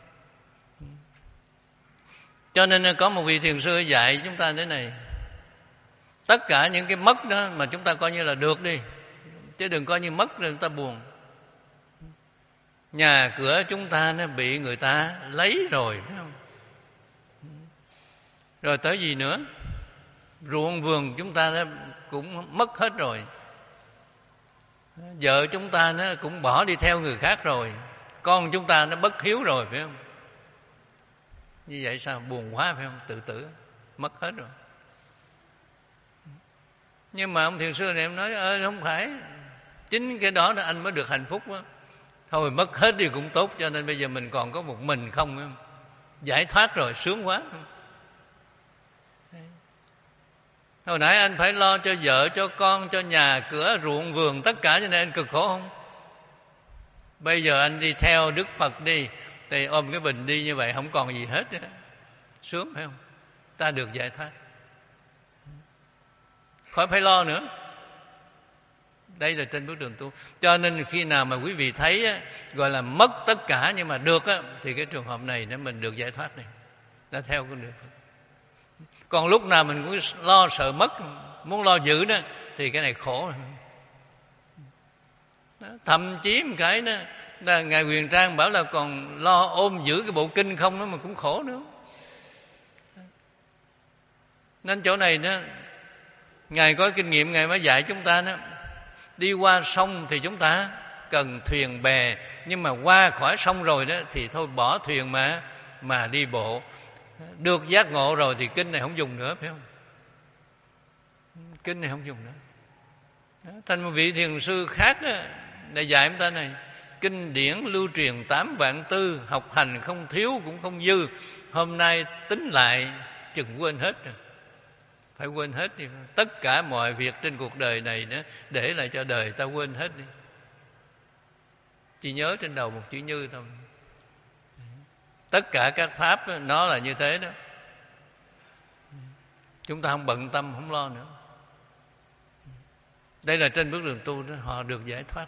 Speaker 1: Cho nên có một vị thiền sư dạy chúng ta thế này: tất cả những cái mất đó mà chúng ta coi như là được đi, chứ đừng coi như mất rồi chúng ta buồn. Nhà cửa chúng ta nó bị người ta lấy rồi, phải không? Rồi tới gì nữa? Ruộng vườn chúng ta nó cũng mất hết rồi. Vợ chúng ta nó cũng bỏ đi theo người khác rồi. Con chúng ta nó bất hiếu rồi, phải không? Như vậy sao? Buồn quá, phải không? Tự tử, mất hết rồi. Nhưng mà ông thiền sư này em nói ơi không phải, chính cái đó là anh mới được hạnh phúc đó. Thôi mất hết thì cũng tốt, cho nên bây giờ mình còn có một mình không, phải không? Giải thoát rồi, sướng quá. Hồi nãy anh phải lo cho vợ, cho con, cho nhà cửa, ruộng vườn, tất cả, cho nên anh cực khổ không? Bây giờ anh đi theo Đức Phật đi, thì ôm cái bình đi như vậy không còn gì hết nữa. Sướng, phải không? Ta được giải thoát, khỏi phải lo nữa. Đây là trên bước đường tu. Cho nên khi nào mà quý vị thấy á, gọi là mất tất cả nhưng mà được á, thì cái trường hợp này nếu mình được giải thoát này, đã theo con đường Phật. Còn lúc nào mình cũng lo sợ mất, muốn lo giữ đó, thì cái này khổ rồi. Đó, thậm chí một cái đó là Ngài Huyền Trang bảo là còn lo ôm giữ cái bộ kinh không đó mà cũng khổ nữa. Nên chỗ này đó, Ngài có kinh nghiệm, Ngài mới dạy chúng ta đó, đi qua sông thì chúng ta cần thuyền bè, nhưng mà qua khỏi sông rồi đó thì thôi bỏ thuyền mà mà đi bộ. Được giác ngộ rồi thì kinh này không dùng nữa, phải không? Kinh này không dùng nữa. Đó, thành một vị thiền sư khác đó, để dạy chúng ta này: kinh điển lưu truyền tám vạn tư, học hành không thiếu cũng không dư. Hôm nay tính lại chừng quên hết rồi. Phải quên hết đi. Tất cả mọi việc trên cuộc đời này nữa, để lại cho đời ta quên hết đi. Chỉ nhớ trên đầu một chữ như thôi. Tất cả các pháp đó, nó là như thế đó. Chúng ta không bận tâm, không lo nữa. Đây là trên bước đường tu đó, họ được giải thoát.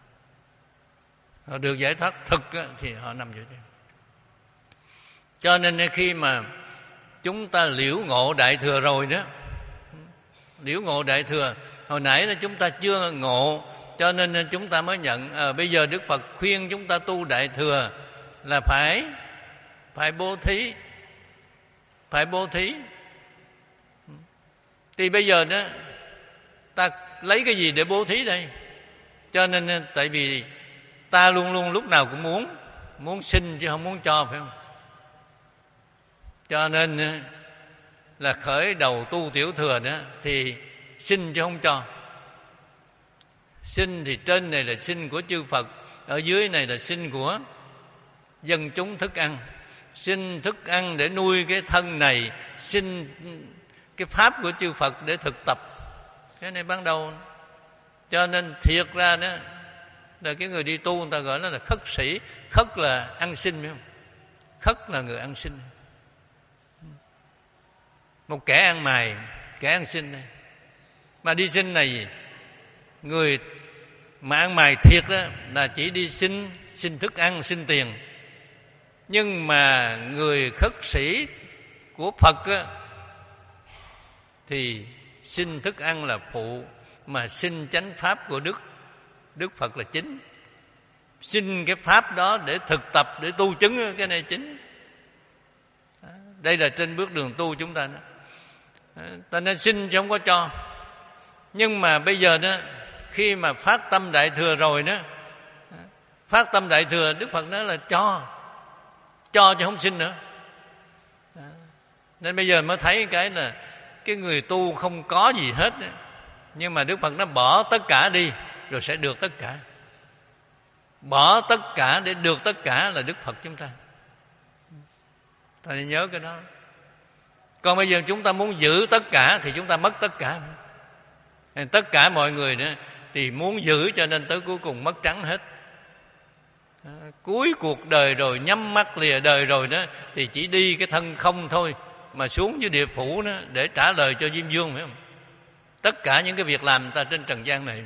Speaker 1: Họ được giải thoát thực đó, thì họ nằm dưới đây. Cho nên khi mà chúng ta liễu ngộ Đại Thừa rồi đó, liễu ngộ Đại Thừa, hồi nãy là chúng ta chưa ngộ, cho nên chúng ta mới nhận. À, bây giờ Đức Phật khuyên chúng ta tu Đại Thừa là phải phải bố thí, phải bố thí. Thì bây giờ đó ta lấy cái gì để bố thí đây? Cho nên tại vì ta luôn luôn lúc nào cũng muốn muốn xin chứ không muốn cho, phải không? Cho nên là khởi đầu tu Tiểu Thừa đó thì xin chứ không cho. Xin thì trên này là xin của chư Phật, ở dưới này là xin của dân chúng thức ăn. Xin thức ăn để nuôi cái thân này, xin cái pháp của chư Phật để thực tập. Cái này ban đầu. Cho nên thiệt ra đó là cái người đi tu người ta gọi nó là khất sĩ. Khất là ăn xin, phải không? Khất là người ăn xin. Một kẻ ăn mày, kẻ ăn xin này. Mà đi xin này, người mà ăn mày thiệt đó là chỉ đi xin, xin thức ăn, xin tiền. Nhưng mà người khất sĩ của Phật á, thì xin thức ăn là phụ, mà xin chánh pháp của Đức Đức Phật là chính. Xin cái pháp đó để thực tập, để tu chứng, cái này chính. Đây là trên bước đường tu chúng ta đó. Ta nên xin chứ không có cho. Nhưng mà bây giờ đó, khi mà phát tâm Đại Thừa rồi đó, phát tâm Đại Thừa, Đức Phật nói là cho, cho chứ không xin nữa. Nên bây giờ mới thấy cái là cái người tu không có gì hết đó. Nhưng mà Đức Phật nó bỏ tất cả đi rồi sẽ được tất cả. Bỏ tất cả để được tất cả là Đức Phật chúng ta. Ta nhớ cái đó. Còn bây giờ chúng ta muốn giữ tất cả thì chúng ta mất tất cả. Tất cả mọi người đó thì muốn giữ, cho nên tới cuối cùng mất trắng hết. Cuối cuộc đời rồi, nhắm mắt lìa đời rồi đó, thì chỉ đi cái thân không thôi, mà xuống dưới địa phủ đó để trả lời cho Diêm Vương, phải không? Tất cả những cái việc làm ta trên trần gian này,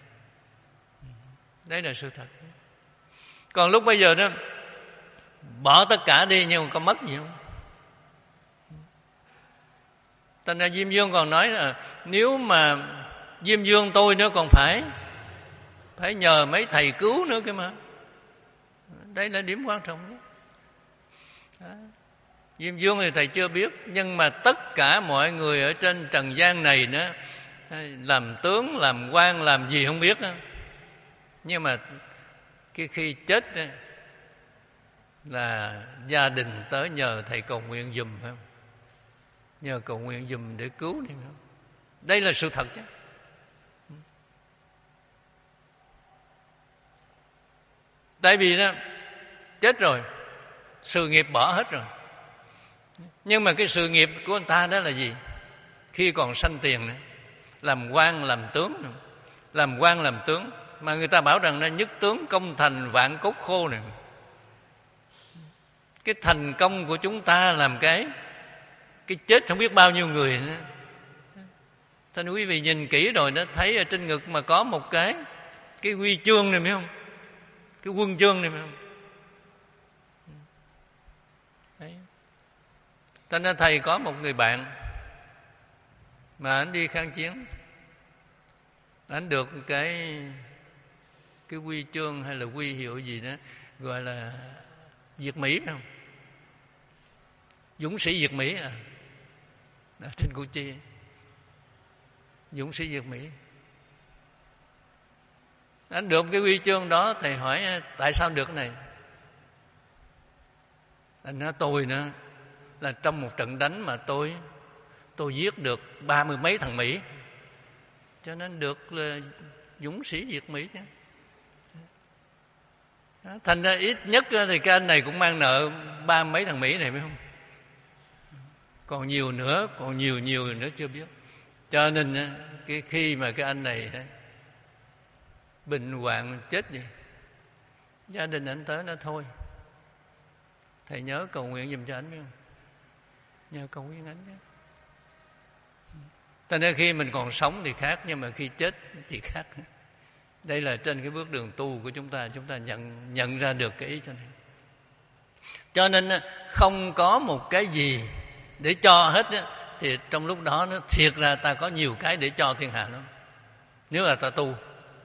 Speaker 1: đấy là sự thật. Còn lúc bây giờ đó, bỏ tất cả đi nhưng mà có mất gì không? Thành ra Diêm Vương còn nói là nếu mà Diêm Vương tôi nữa còn phải phải nhờ mấy thầy cứu nữa cơ mà. Đây là điểm quan trọng nhất. Đó. Diêm Vương thì thầy chưa biết, nhưng mà tất cả mọi người ở trên trần gian này nữa, làm tướng, làm quan, làm gì không biết đó. Nhưng mà cái khi chết đó, là gia đình tới nhờ thầy cầu nguyện giùm, phải không? Nhờ cầu nguyện giùm để cứu đi, phải không? Đây là sự thật chứ. Tại vì đó, chết rồi, sự nghiệp bỏ hết rồi. Nhưng mà cái sự nghiệp của anh ta đó là gì? Khi còn sanh tiền nữa, làm quan làm tướng nữa. Làm quan làm tướng, mà người ta bảo rằng là nhất tướng công thành vạn cốt khô này. Cái thành công của chúng ta làm cái Cái chết không biết bao nhiêu người nữa. Thành quý vị nhìn kỹ rồi nó thấy ở trên ngực mà có một cái Cái huy chương này, phải không? Cái quân chương này, phải không? Đấy. Cho nên thầy có một người bạn mà anh đi kháng chiến, anh được cái cái huy chương hay là huy hiệu gì đó gọi là Việt Mỹ, phải không? Dũng sĩ Việt Mỹ à, ở trên Củ Chi, dũng sĩ Việt Mỹ. Anh được cái huy chương đó, thầy hỏi tại sao được cái này. Anh nói tôi nữa là trong một trận đánh mà tôi tôi giết được ba mươi mấy thằng Mỹ, cho nên được là dũng sĩ Việt Mỹ chứ. Thành ra ít nhất thì cái anh này cũng mang nợ ba mấy thằng Mỹ này, phải không? Còn nhiều nữa, còn nhiều nhiều nữa chưa biết. Cho nên cái khi mà cái anh này bệnh hoạn chết vậy, gia đình anh tới nó thôi, thầy nhớ cầu nguyện giùm cho anh, biết không? Nhờ cầu nguyện anh chứ. Cho nên khi mình còn sống thì khác, nhưng mà khi chết thì khác. Đây là trên cái bước đường tu của chúng ta, chúng ta nhận nhận ra được cái ý cho nên. Cho nên không có một cái gì để cho hết á, thì trong lúc đó nó thiệt ra ta có nhiều cái để cho thiên hạ lắm, nếu là ta tu.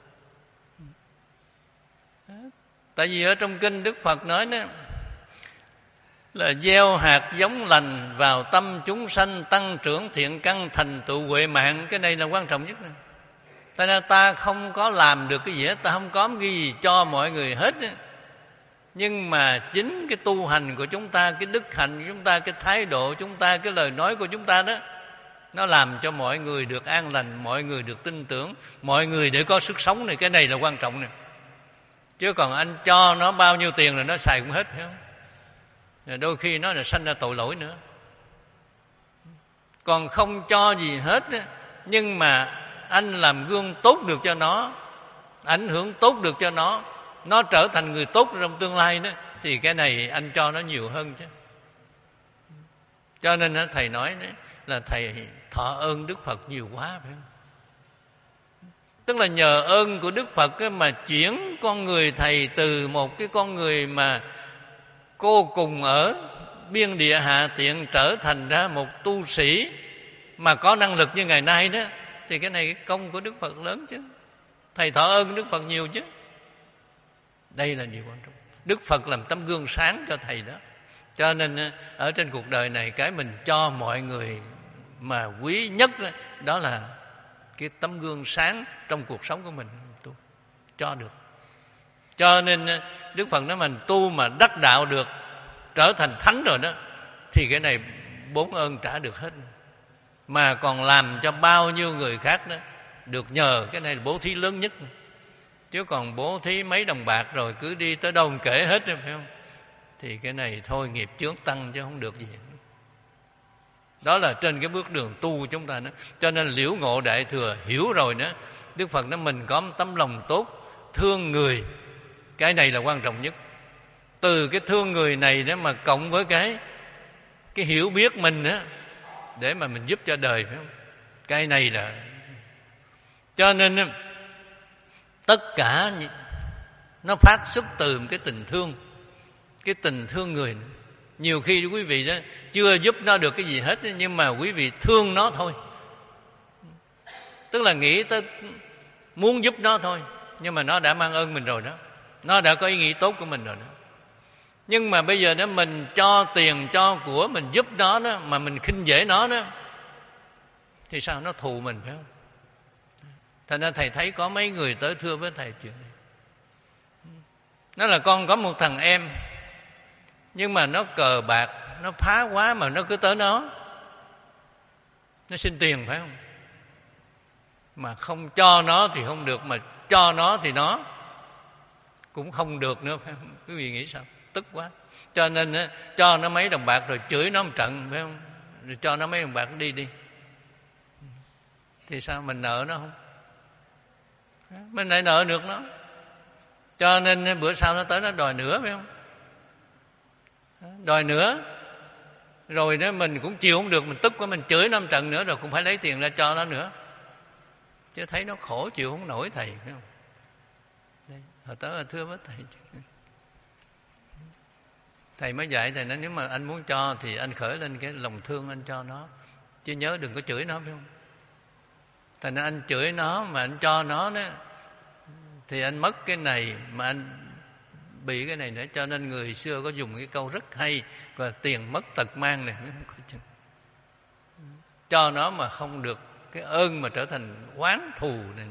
Speaker 1: Tại vì ở trong kinh Đức Phật nói đó là gieo hạt giống lành vào tâm chúng sanh, tăng trưởng thiện căn, thành tựu huệ mạng. Cái này là quan trọng nhất. Tại nên ta không có làm được cái gì hết, ta không có cái gì cho mọi người hết. Nhưng mà chính cái tu hành của chúng ta, cái đức hạnh của chúng ta, cái thái độ của chúng ta, cái lời nói của chúng ta đó, nó làm cho mọi người được an lành, mọi người được tin tưởng, mọi người để có sức sống này. Cái này là quan trọng này. Chứ còn anh cho nó bao nhiêu tiền là nó xài cũng hết, phải không? Đôi khi nó là sanh ra tội lỗi nữa. Còn không cho gì hết, nhưng mà anh làm gương tốt được cho nó, ảnh hưởng tốt được cho nó, nó trở thành người tốt trong tương lai đó, thì cái này anh cho nó nhiều hơn chứ. Cho nên thầy nói là thầy thọ ơn Đức Phật nhiều quá, phải không? Tức là nhờ ơn của Đức Phật mà chuyển con người thầy từ một cái con người mà cô cùng ở biên địa hạ tiện trở thành ra một tu sĩ mà có năng lực như ngày nay đó. Thì cái này cái công của Đức Phật lớn chứ. Thầy thọ ơn Đức Phật nhiều chứ. Đây là điều quan trọng. Đức Phật làm tấm gương sáng cho thầy đó. Cho nên ở trên cuộc đời này, cái mình cho mọi người mà quý nhất đó là cái tấm gương sáng trong cuộc sống của mình. Tu cho được. Cho nên Đức Phật nói mình tu mà đắc đạo được, trở thành thánh rồi đó, thì cái này bốn ơn trả được hết. Mà còn làm cho bao nhiêu người khác đó được nhờ. Cái này là bố thí lớn nhất. Chứ còn bố thí mấy đồng bạc rồi cứ đi tới đâu kể hết, phải không? Thì cái này thôi nghiệp chướng tăng chứ không được gì. Đó là trên cái bước đường tu của chúng ta đó. Cho nên Liễu Ngộ Đại Thừa hiểu rồi đó. Đức Phật nói mình có một tấm lòng tốt, thương người. Cái này là quan trọng nhất. Từ cái thương người này đó mà cộng với cái cái hiểu biết mình đó, để mà mình giúp cho đời, phải không? Cái này là... Cho nên tất cả nó phát xuất từ một cái tình thương, cái tình thương người nữa. Nhiều khi quý vị đó chưa giúp nó được cái gì hết, nhưng mà quý vị thương nó thôi. Tức là nghĩ tới muốn giúp nó thôi, nhưng mà nó đã mang ơn mình rồi đó, nó đã có ý nghĩ tốt của mình rồi đó. Nhưng mà bây giờ đó mình cho tiền cho của, mình giúp nó đó, mà mình khinh dễ nó đó, thì sao? Nó thù mình, phải không? Thành ra thầy thấy có mấy người tới thưa với thầy chuyện này. Nó là con có một thằng em, nhưng mà nó cờ bạc, nó phá quá mà nó cứ tới nó Nó xin tiền, phải không? Mà không cho nó thì không được, mà cho nó thì nó cũng không được nữa, phải không? Quý vị nghĩ sao? Tức quá. Cho nên cho nó mấy đồng bạc rồi chửi nó một trận, phải không? Rồi cho nó mấy đồng bạc đi đi. Thì sao? Mình nợ nó không? Mình lại nợ được nó. Cho nên bữa sau nó tới nó đòi nữa, phải không? Đòi nữa. Rồi đó mình cũng chịu không được, mình tức quá, mình chửi nó một trận nữa, rồi cũng phải lấy tiền ra cho nó nữa. Chứ thấy nó khổ chịu không nổi thầy, phải không? Đây, hồi tới là thưa với thầy. Thầy mới dạy thầy nói nếu mà anh muốn cho thì anh khởi lên cái lòng thương anh cho nó, chứ nhớ đừng có chửi nó, phải không? Thành ra anh chửi nó mà anh cho nó đó, thì anh mất cái này mà anh bị cái này nữa. Cho nên người xưa có dùng cái câu rất hay và tiền mất tật mang này, mới không có chừng. Cho nó mà không được cái ơn mà trở thành oán thù này.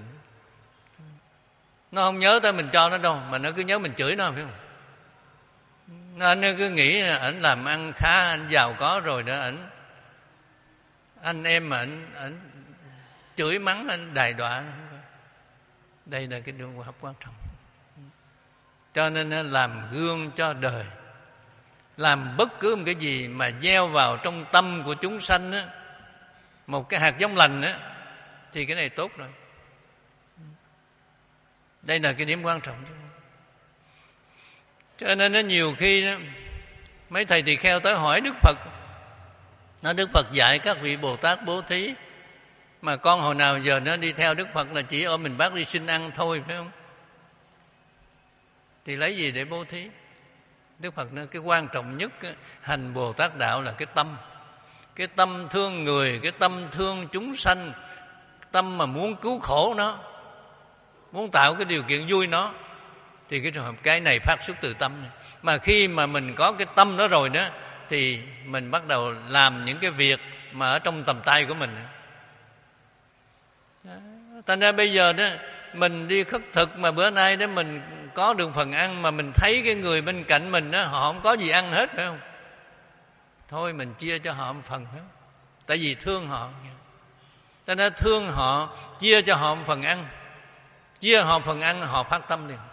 Speaker 1: Nó không nhớ tới mình cho nó đâu, mà nó cứ nhớ mình chửi nó, phải không? Anh cứ nghĩ là ảnh làm ăn khá, anh giàu có rồi đó, ảnh anh em mà ảnh ảnh chửi mắng, anh đài đọa. Đây là cái đường khoa học quan trọng. Cho nên làm gương cho đời, làm bất cứ một cái gì mà gieo vào trong tâm của chúng sanh á, một cái hạt giống lành á, thì cái này tốt rồi. Đây là cái điểm quan trọng chứ. Cho nên nó nhiều khi đó, mấy thầy tỳ kheo tới hỏi Đức Phật, nói Đức Phật dạy các vị Bồ Tát bố thí, mà con hồi nào giờ nó đi theo Đức Phật là chỉ ôm mình bác đi xin ăn thôi, phải không? Thì lấy gì để bố thí? Đức Phật nói cái quan trọng nhất hành Bồ Tát đạo là cái tâm, cái tâm thương người, cái tâm thương chúng sanh, tâm mà muốn cứu khổ nó, muốn tạo cái điều kiện vui nó, thì cái trường hợp cái này phát xuất từ tâm này. Mà khi mà mình có cái tâm đó rồi đó, thì mình bắt đầu làm những cái việc mà ở trong tầm tay của mình. Thành ra bây giờ đó mình đi khất thực, mà bữa nay đó mình có được phần ăn, mà mình thấy cái người bên cạnh mình đó, họ không có gì ăn hết, phải không? Thôi mình chia cho họ một phần, phải không? Tại vì thương họ. Cho nên thương họ, chia cho họ một phần ăn. Chia họ phần ăn, họ phát tâm liền.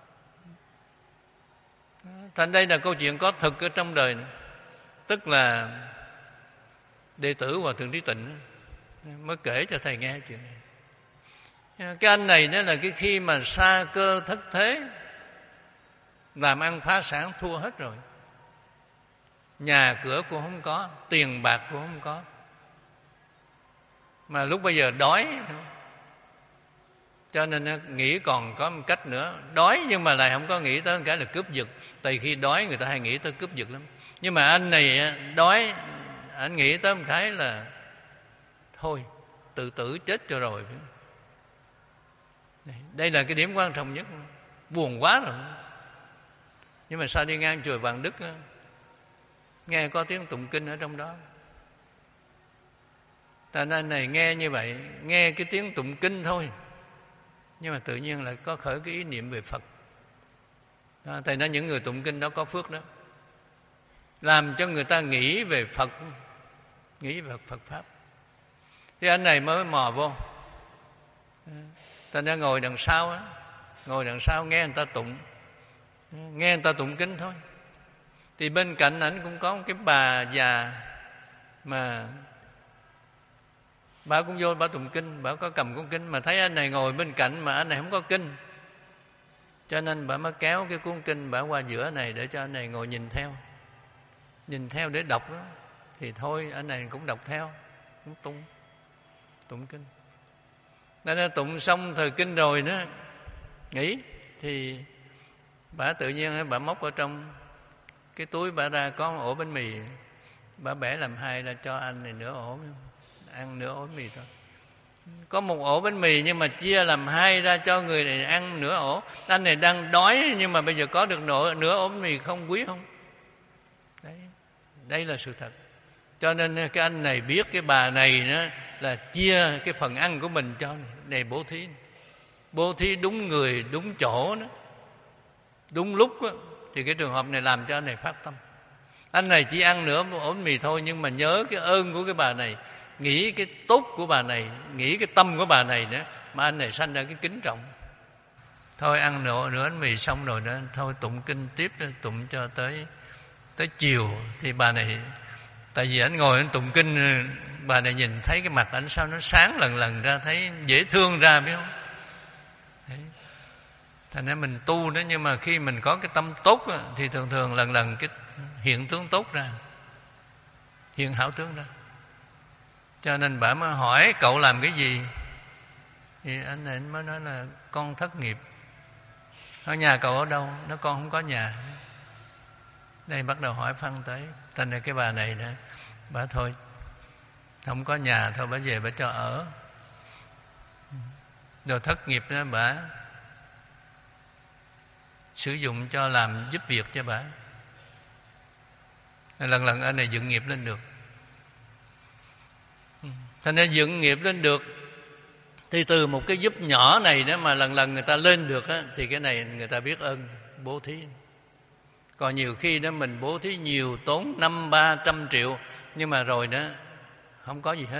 Speaker 1: Thành đây là câu chuyện có thực ở trong đời này. Tức là đệ tử Hòa Thượng Trí Tịnh mới kể cho thầy nghe chuyện này. Cái anh này đó là cái khi mà sa cơ thất thế, làm ăn phá sản thua hết rồi, nhà cửa cũng không có, tiền bạc cũng không có, mà lúc bây giờ đói. Cho nên nghĩ còn có một cách nữa, đói nhưng mà lại không có nghĩ tới cái là cướp giật. Tại khi đói người ta hay nghĩ tới cướp giật lắm. Nhưng mà anh này đói, anh nghĩ tới một cái là thôi tự tử chết cho rồi. Đây là cái điểm quan trọng nhất. Buồn quá rồi. Nhưng mà sao đi ngang chùa Vạn Đức á, nghe có tiếng tụng kinh ở trong đó. Ta nên này nghe như vậy, nghe cái tiếng tụng kinh thôi, nhưng mà tự nhiên lại có khởi cái ý niệm về Phật. Đó, tại nó những người tụng kinh đó có phước đó, làm cho người ta nghĩ về Phật, nghĩ về Phật Pháp. Thì anh này mới mò vô. Ta đã ngồi đằng sau á, ngồi đằng sau nghe người ta tụng, nghe người ta tụng kinh thôi. Thì bên cạnh ảnh cũng có một cái bà già mà bà cũng vô bà tụng kinh, bà có cầm cuốn kinh, mà thấy anh này ngồi bên cạnh mà anh này không có kinh, cho nên bà mới kéo cái cuốn kinh bà qua giữa này để cho anh này ngồi nhìn theo, nhìn theo để đọc đó. Thì thôi anh này cũng đọc theo, cũng tụng tụng kinh. Nên tụng xong thời kinh rồi đó, nghỉ thì bà tự nhiên bà móc ở trong cái túi bà ra có một ổ bánh mì, bà bẻ làm hai ra cho anh này nửa ổ, ăn nửa ổ bánh mì thôi. Có một ổ bánh mì nhưng mà chia làm hai ra cho người này ăn nửa ổ. Anh này đang đói nhưng mà bây giờ có được nửa, nửa ổ bánh mì không quý không? Đấy, đây là sự thật. Cho nên cái anh này biết cái bà này đó là chia cái phần ăn của mình cho này, này bố thí. Bố thí đúng người, đúng chỗ đó, đúng lúc đó, thì cái trường hợp này làm cho anh này phát tâm. Anh này chỉ ăn nửa ổ bánh mì thôi, nhưng mà nhớ cái ơn của cái bà này, nghĩ cái tốt của bà này, nghĩ cái tâm của bà này nữa, mà anh này sanh ra cái kính trọng. Thôi ăn nửa, nửa bánh mì xong rồi đó, thôi tụng kinh tiếp, tụng cho tới tới chiều. Thì bà này, tại vì anh ngồi anh tụng kinh, bà này nhìn thấy cái mặt anh sao nó sáng lần lần ra, thấy dễ thương ra, biết không? Đấy. Thành ra mình tu đó, nhưng mà khi mình có cái tâm tốt đó, thì thường thường lần lần cái hiện tướng tốt ra, hiện hảo tướng ra. Cho nên bà mới hỏi cậu làm cái gì, thì anh này mới nói là con thất nghiệp. Hỏi nhà cậu ở đâu? Nó con không có nhà. Đây bắt đầu hỏi phân tới. Thành ra cái bà này nữa, bà thôi không có nhà, thôi bà về bà cho ở. Rồi thất nghiệp đó bà sử dụng cho làm giúp việc cho bà. Lần lần anh này dựng nghiệp lên được. Thành ra dựng nghiệp lên được, thì từ một cái giúp nhỏ này đó mà lần lần người ta lên được á, thì cái này người ta biết ơn bố thí. Còn nhiều khi đó mình bố thí nhiều, tốn năm ba trăm triệu, nhưng mà rồi đó không có gì hết.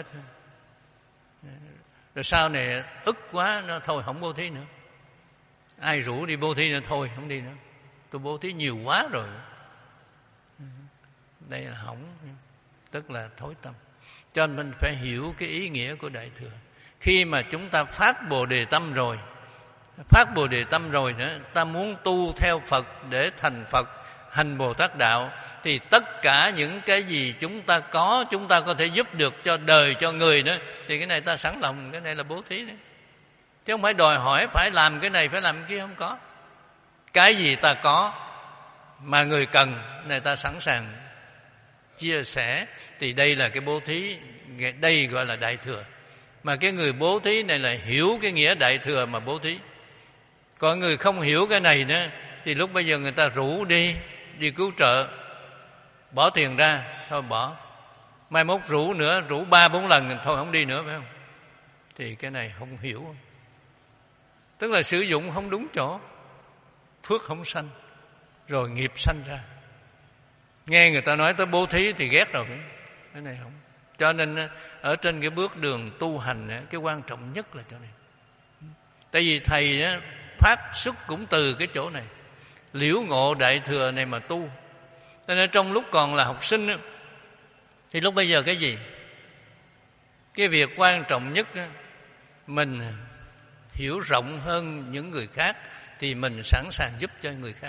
Speaker 1: Rồi sau này ức quá, nó thôi không bố thí nữa. Ai rủ đi bố thí nữa, thôi không đi nữa. Tôi bố thí nhiều quá rồi. Đây là hỏng, tức là thối tâm. Cho nên mình phải hiểu cái ý nghĩa của Đại Thừa. Khi mà chúng ta phát Bồ Đề tâm rồi, phát Bồ Đề tâm rồi nữa, ta muốn tu theo Phật để thành Phật, hành Bồ Tát đạo, thì tất cả những cái gì chúng ta có, chúng ta có thể giúp được cho đời, cho người nữa, thì cái này ta sẵn lòng, cái này là bố thí đấy. Chứ không phải đòi hỏi phải làm cái này, phải làm cái kia, không có. Cái gì ta có mà người cần, này ta sẵn sàng chia sẻ, thì đây là cái bố thí, đây gọi là Đại Thừa. Mà cái người bố thí này là hiểu cái nghĩa Đại Thừa mà bố thí. Còn người không hiểu cái này nữa, thì lúc bây giờ người ta rủ đi, đi cứu trợ, bỏ tiền ra, thôi bỏ. Mai mốt rủ nữa, rủ ba bốn lần, thôi không đi nữa, phải không? Thì cái này không hiểu. Tức là sử dụng không đúng chỗ, phước không sanh, rồi nghiệp sanh ra. Nghe người ta nói tới bố thí thì ghét rồi, cái này không. Cho nên ở trên cái bước đường tu hành, cái quan trọng nhất là chỗ này. Tại vì thầy phát xuất cũng từ cái chỗ này, liễu ngộ Đại Thừa này mà tu. Cho nên trong lúc còn là học sinh thì lúc bây giờ cái gì? Cái việc quan trọng nhất mình hiểu rộng hơn những người khác, thì mình sẵn sàng giúp cho người khác.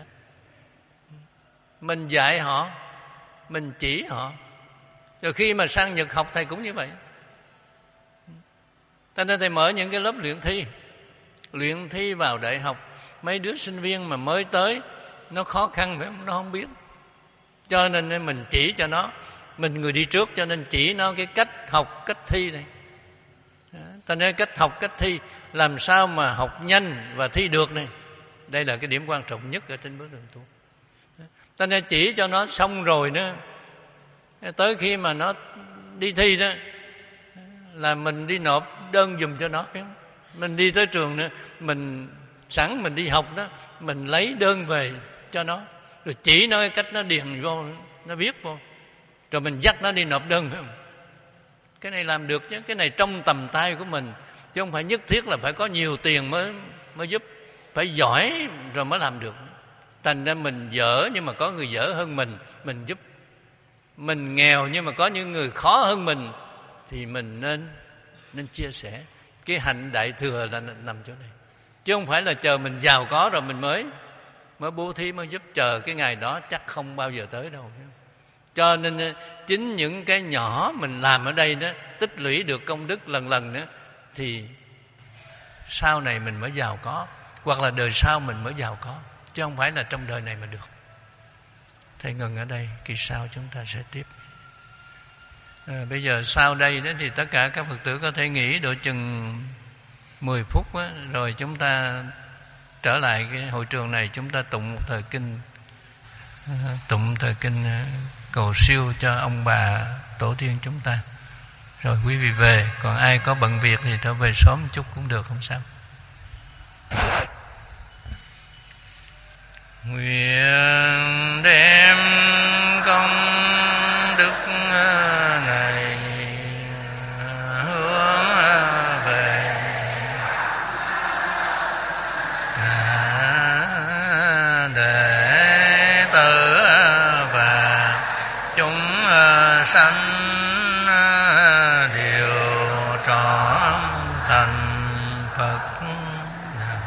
Speaker 1: Mình dạy họ, mình chỉ họ. Rồi khi mà sang Nhật học thầy cũng như vậy. Cho nên thầy mở những cái lớp luyện thi, luyện thi vào đại học. Mấy đứa sinh viên mà mới tới nó khó khăn phải không? Nó không biết, cho nên mình chỉ cho nó. Mình người đi trước cho nên chỉ nó cái cách học, cách thi này. Ta nói cách học, cách thi làm sao mà học nhanh và thi được này. Đây là cái điểm quan trọng nhất ở trên bước đường tu. Ta nói chỉ cho nó xong rồi nữa, tới khi mà nó đi thi đó là mình đi nộp đơn giùm cho nó. Mình đi tới trường nữa, mình sẵn mình đi học đó, mình lấy đơn về cho nó, rồi chỉ nó cái cách nó điền vô, nó viết vô, rồi mình dắt nó đi nộp đơn, phải không? Cái này làm được chứ, cái này trong tầm tay của mình, chứ không phải nhất thiết là phải có nhiều tiền mới mới giúp, phải giỏi rồi mới làm được. Thành ra mình dở nhưng mà có người dở hơn mình, mình giúp. Mình nghèo nhưng mà có những người khó hơn mình thì mình nên nên chia sẻ. Cái hạnh đại thừa là nằm chỗ này, chứ không phải là chờ mình giàu có rồi mình mới mới bố thí, mới giúp. Chờ cái ngày đó chắc không bao giờ tới đâu. Cho nên chính những cái nhỏ mình làm ở đây đó, tích lũy được công đức lần lần nữa, thì sau này mình mới giàu có, hoặc là đời sau mình mới giàu có, chứ không phải là trong đời này mà được. Thầy ngừng ở đây, kỳ sau chúng ta sẽ tiếp. À, bây giờ sau đây đó thì tất cả các Phật tử có thể nghỉ độ chừng mười phút đó, rồi chúng ta trở lại cái hội trường này, chúng ta tụng một thời kinh, tụng thời kinh cầu siêu cho ông bà tổ tiên chúng ta, rồi quý vị về. Còn ai có bận việc thì thôi về sớm một chút cũng được, không sao. Nguyện đem công đức này hướng về cả đệ tử và chúng sanh đều trọn thành.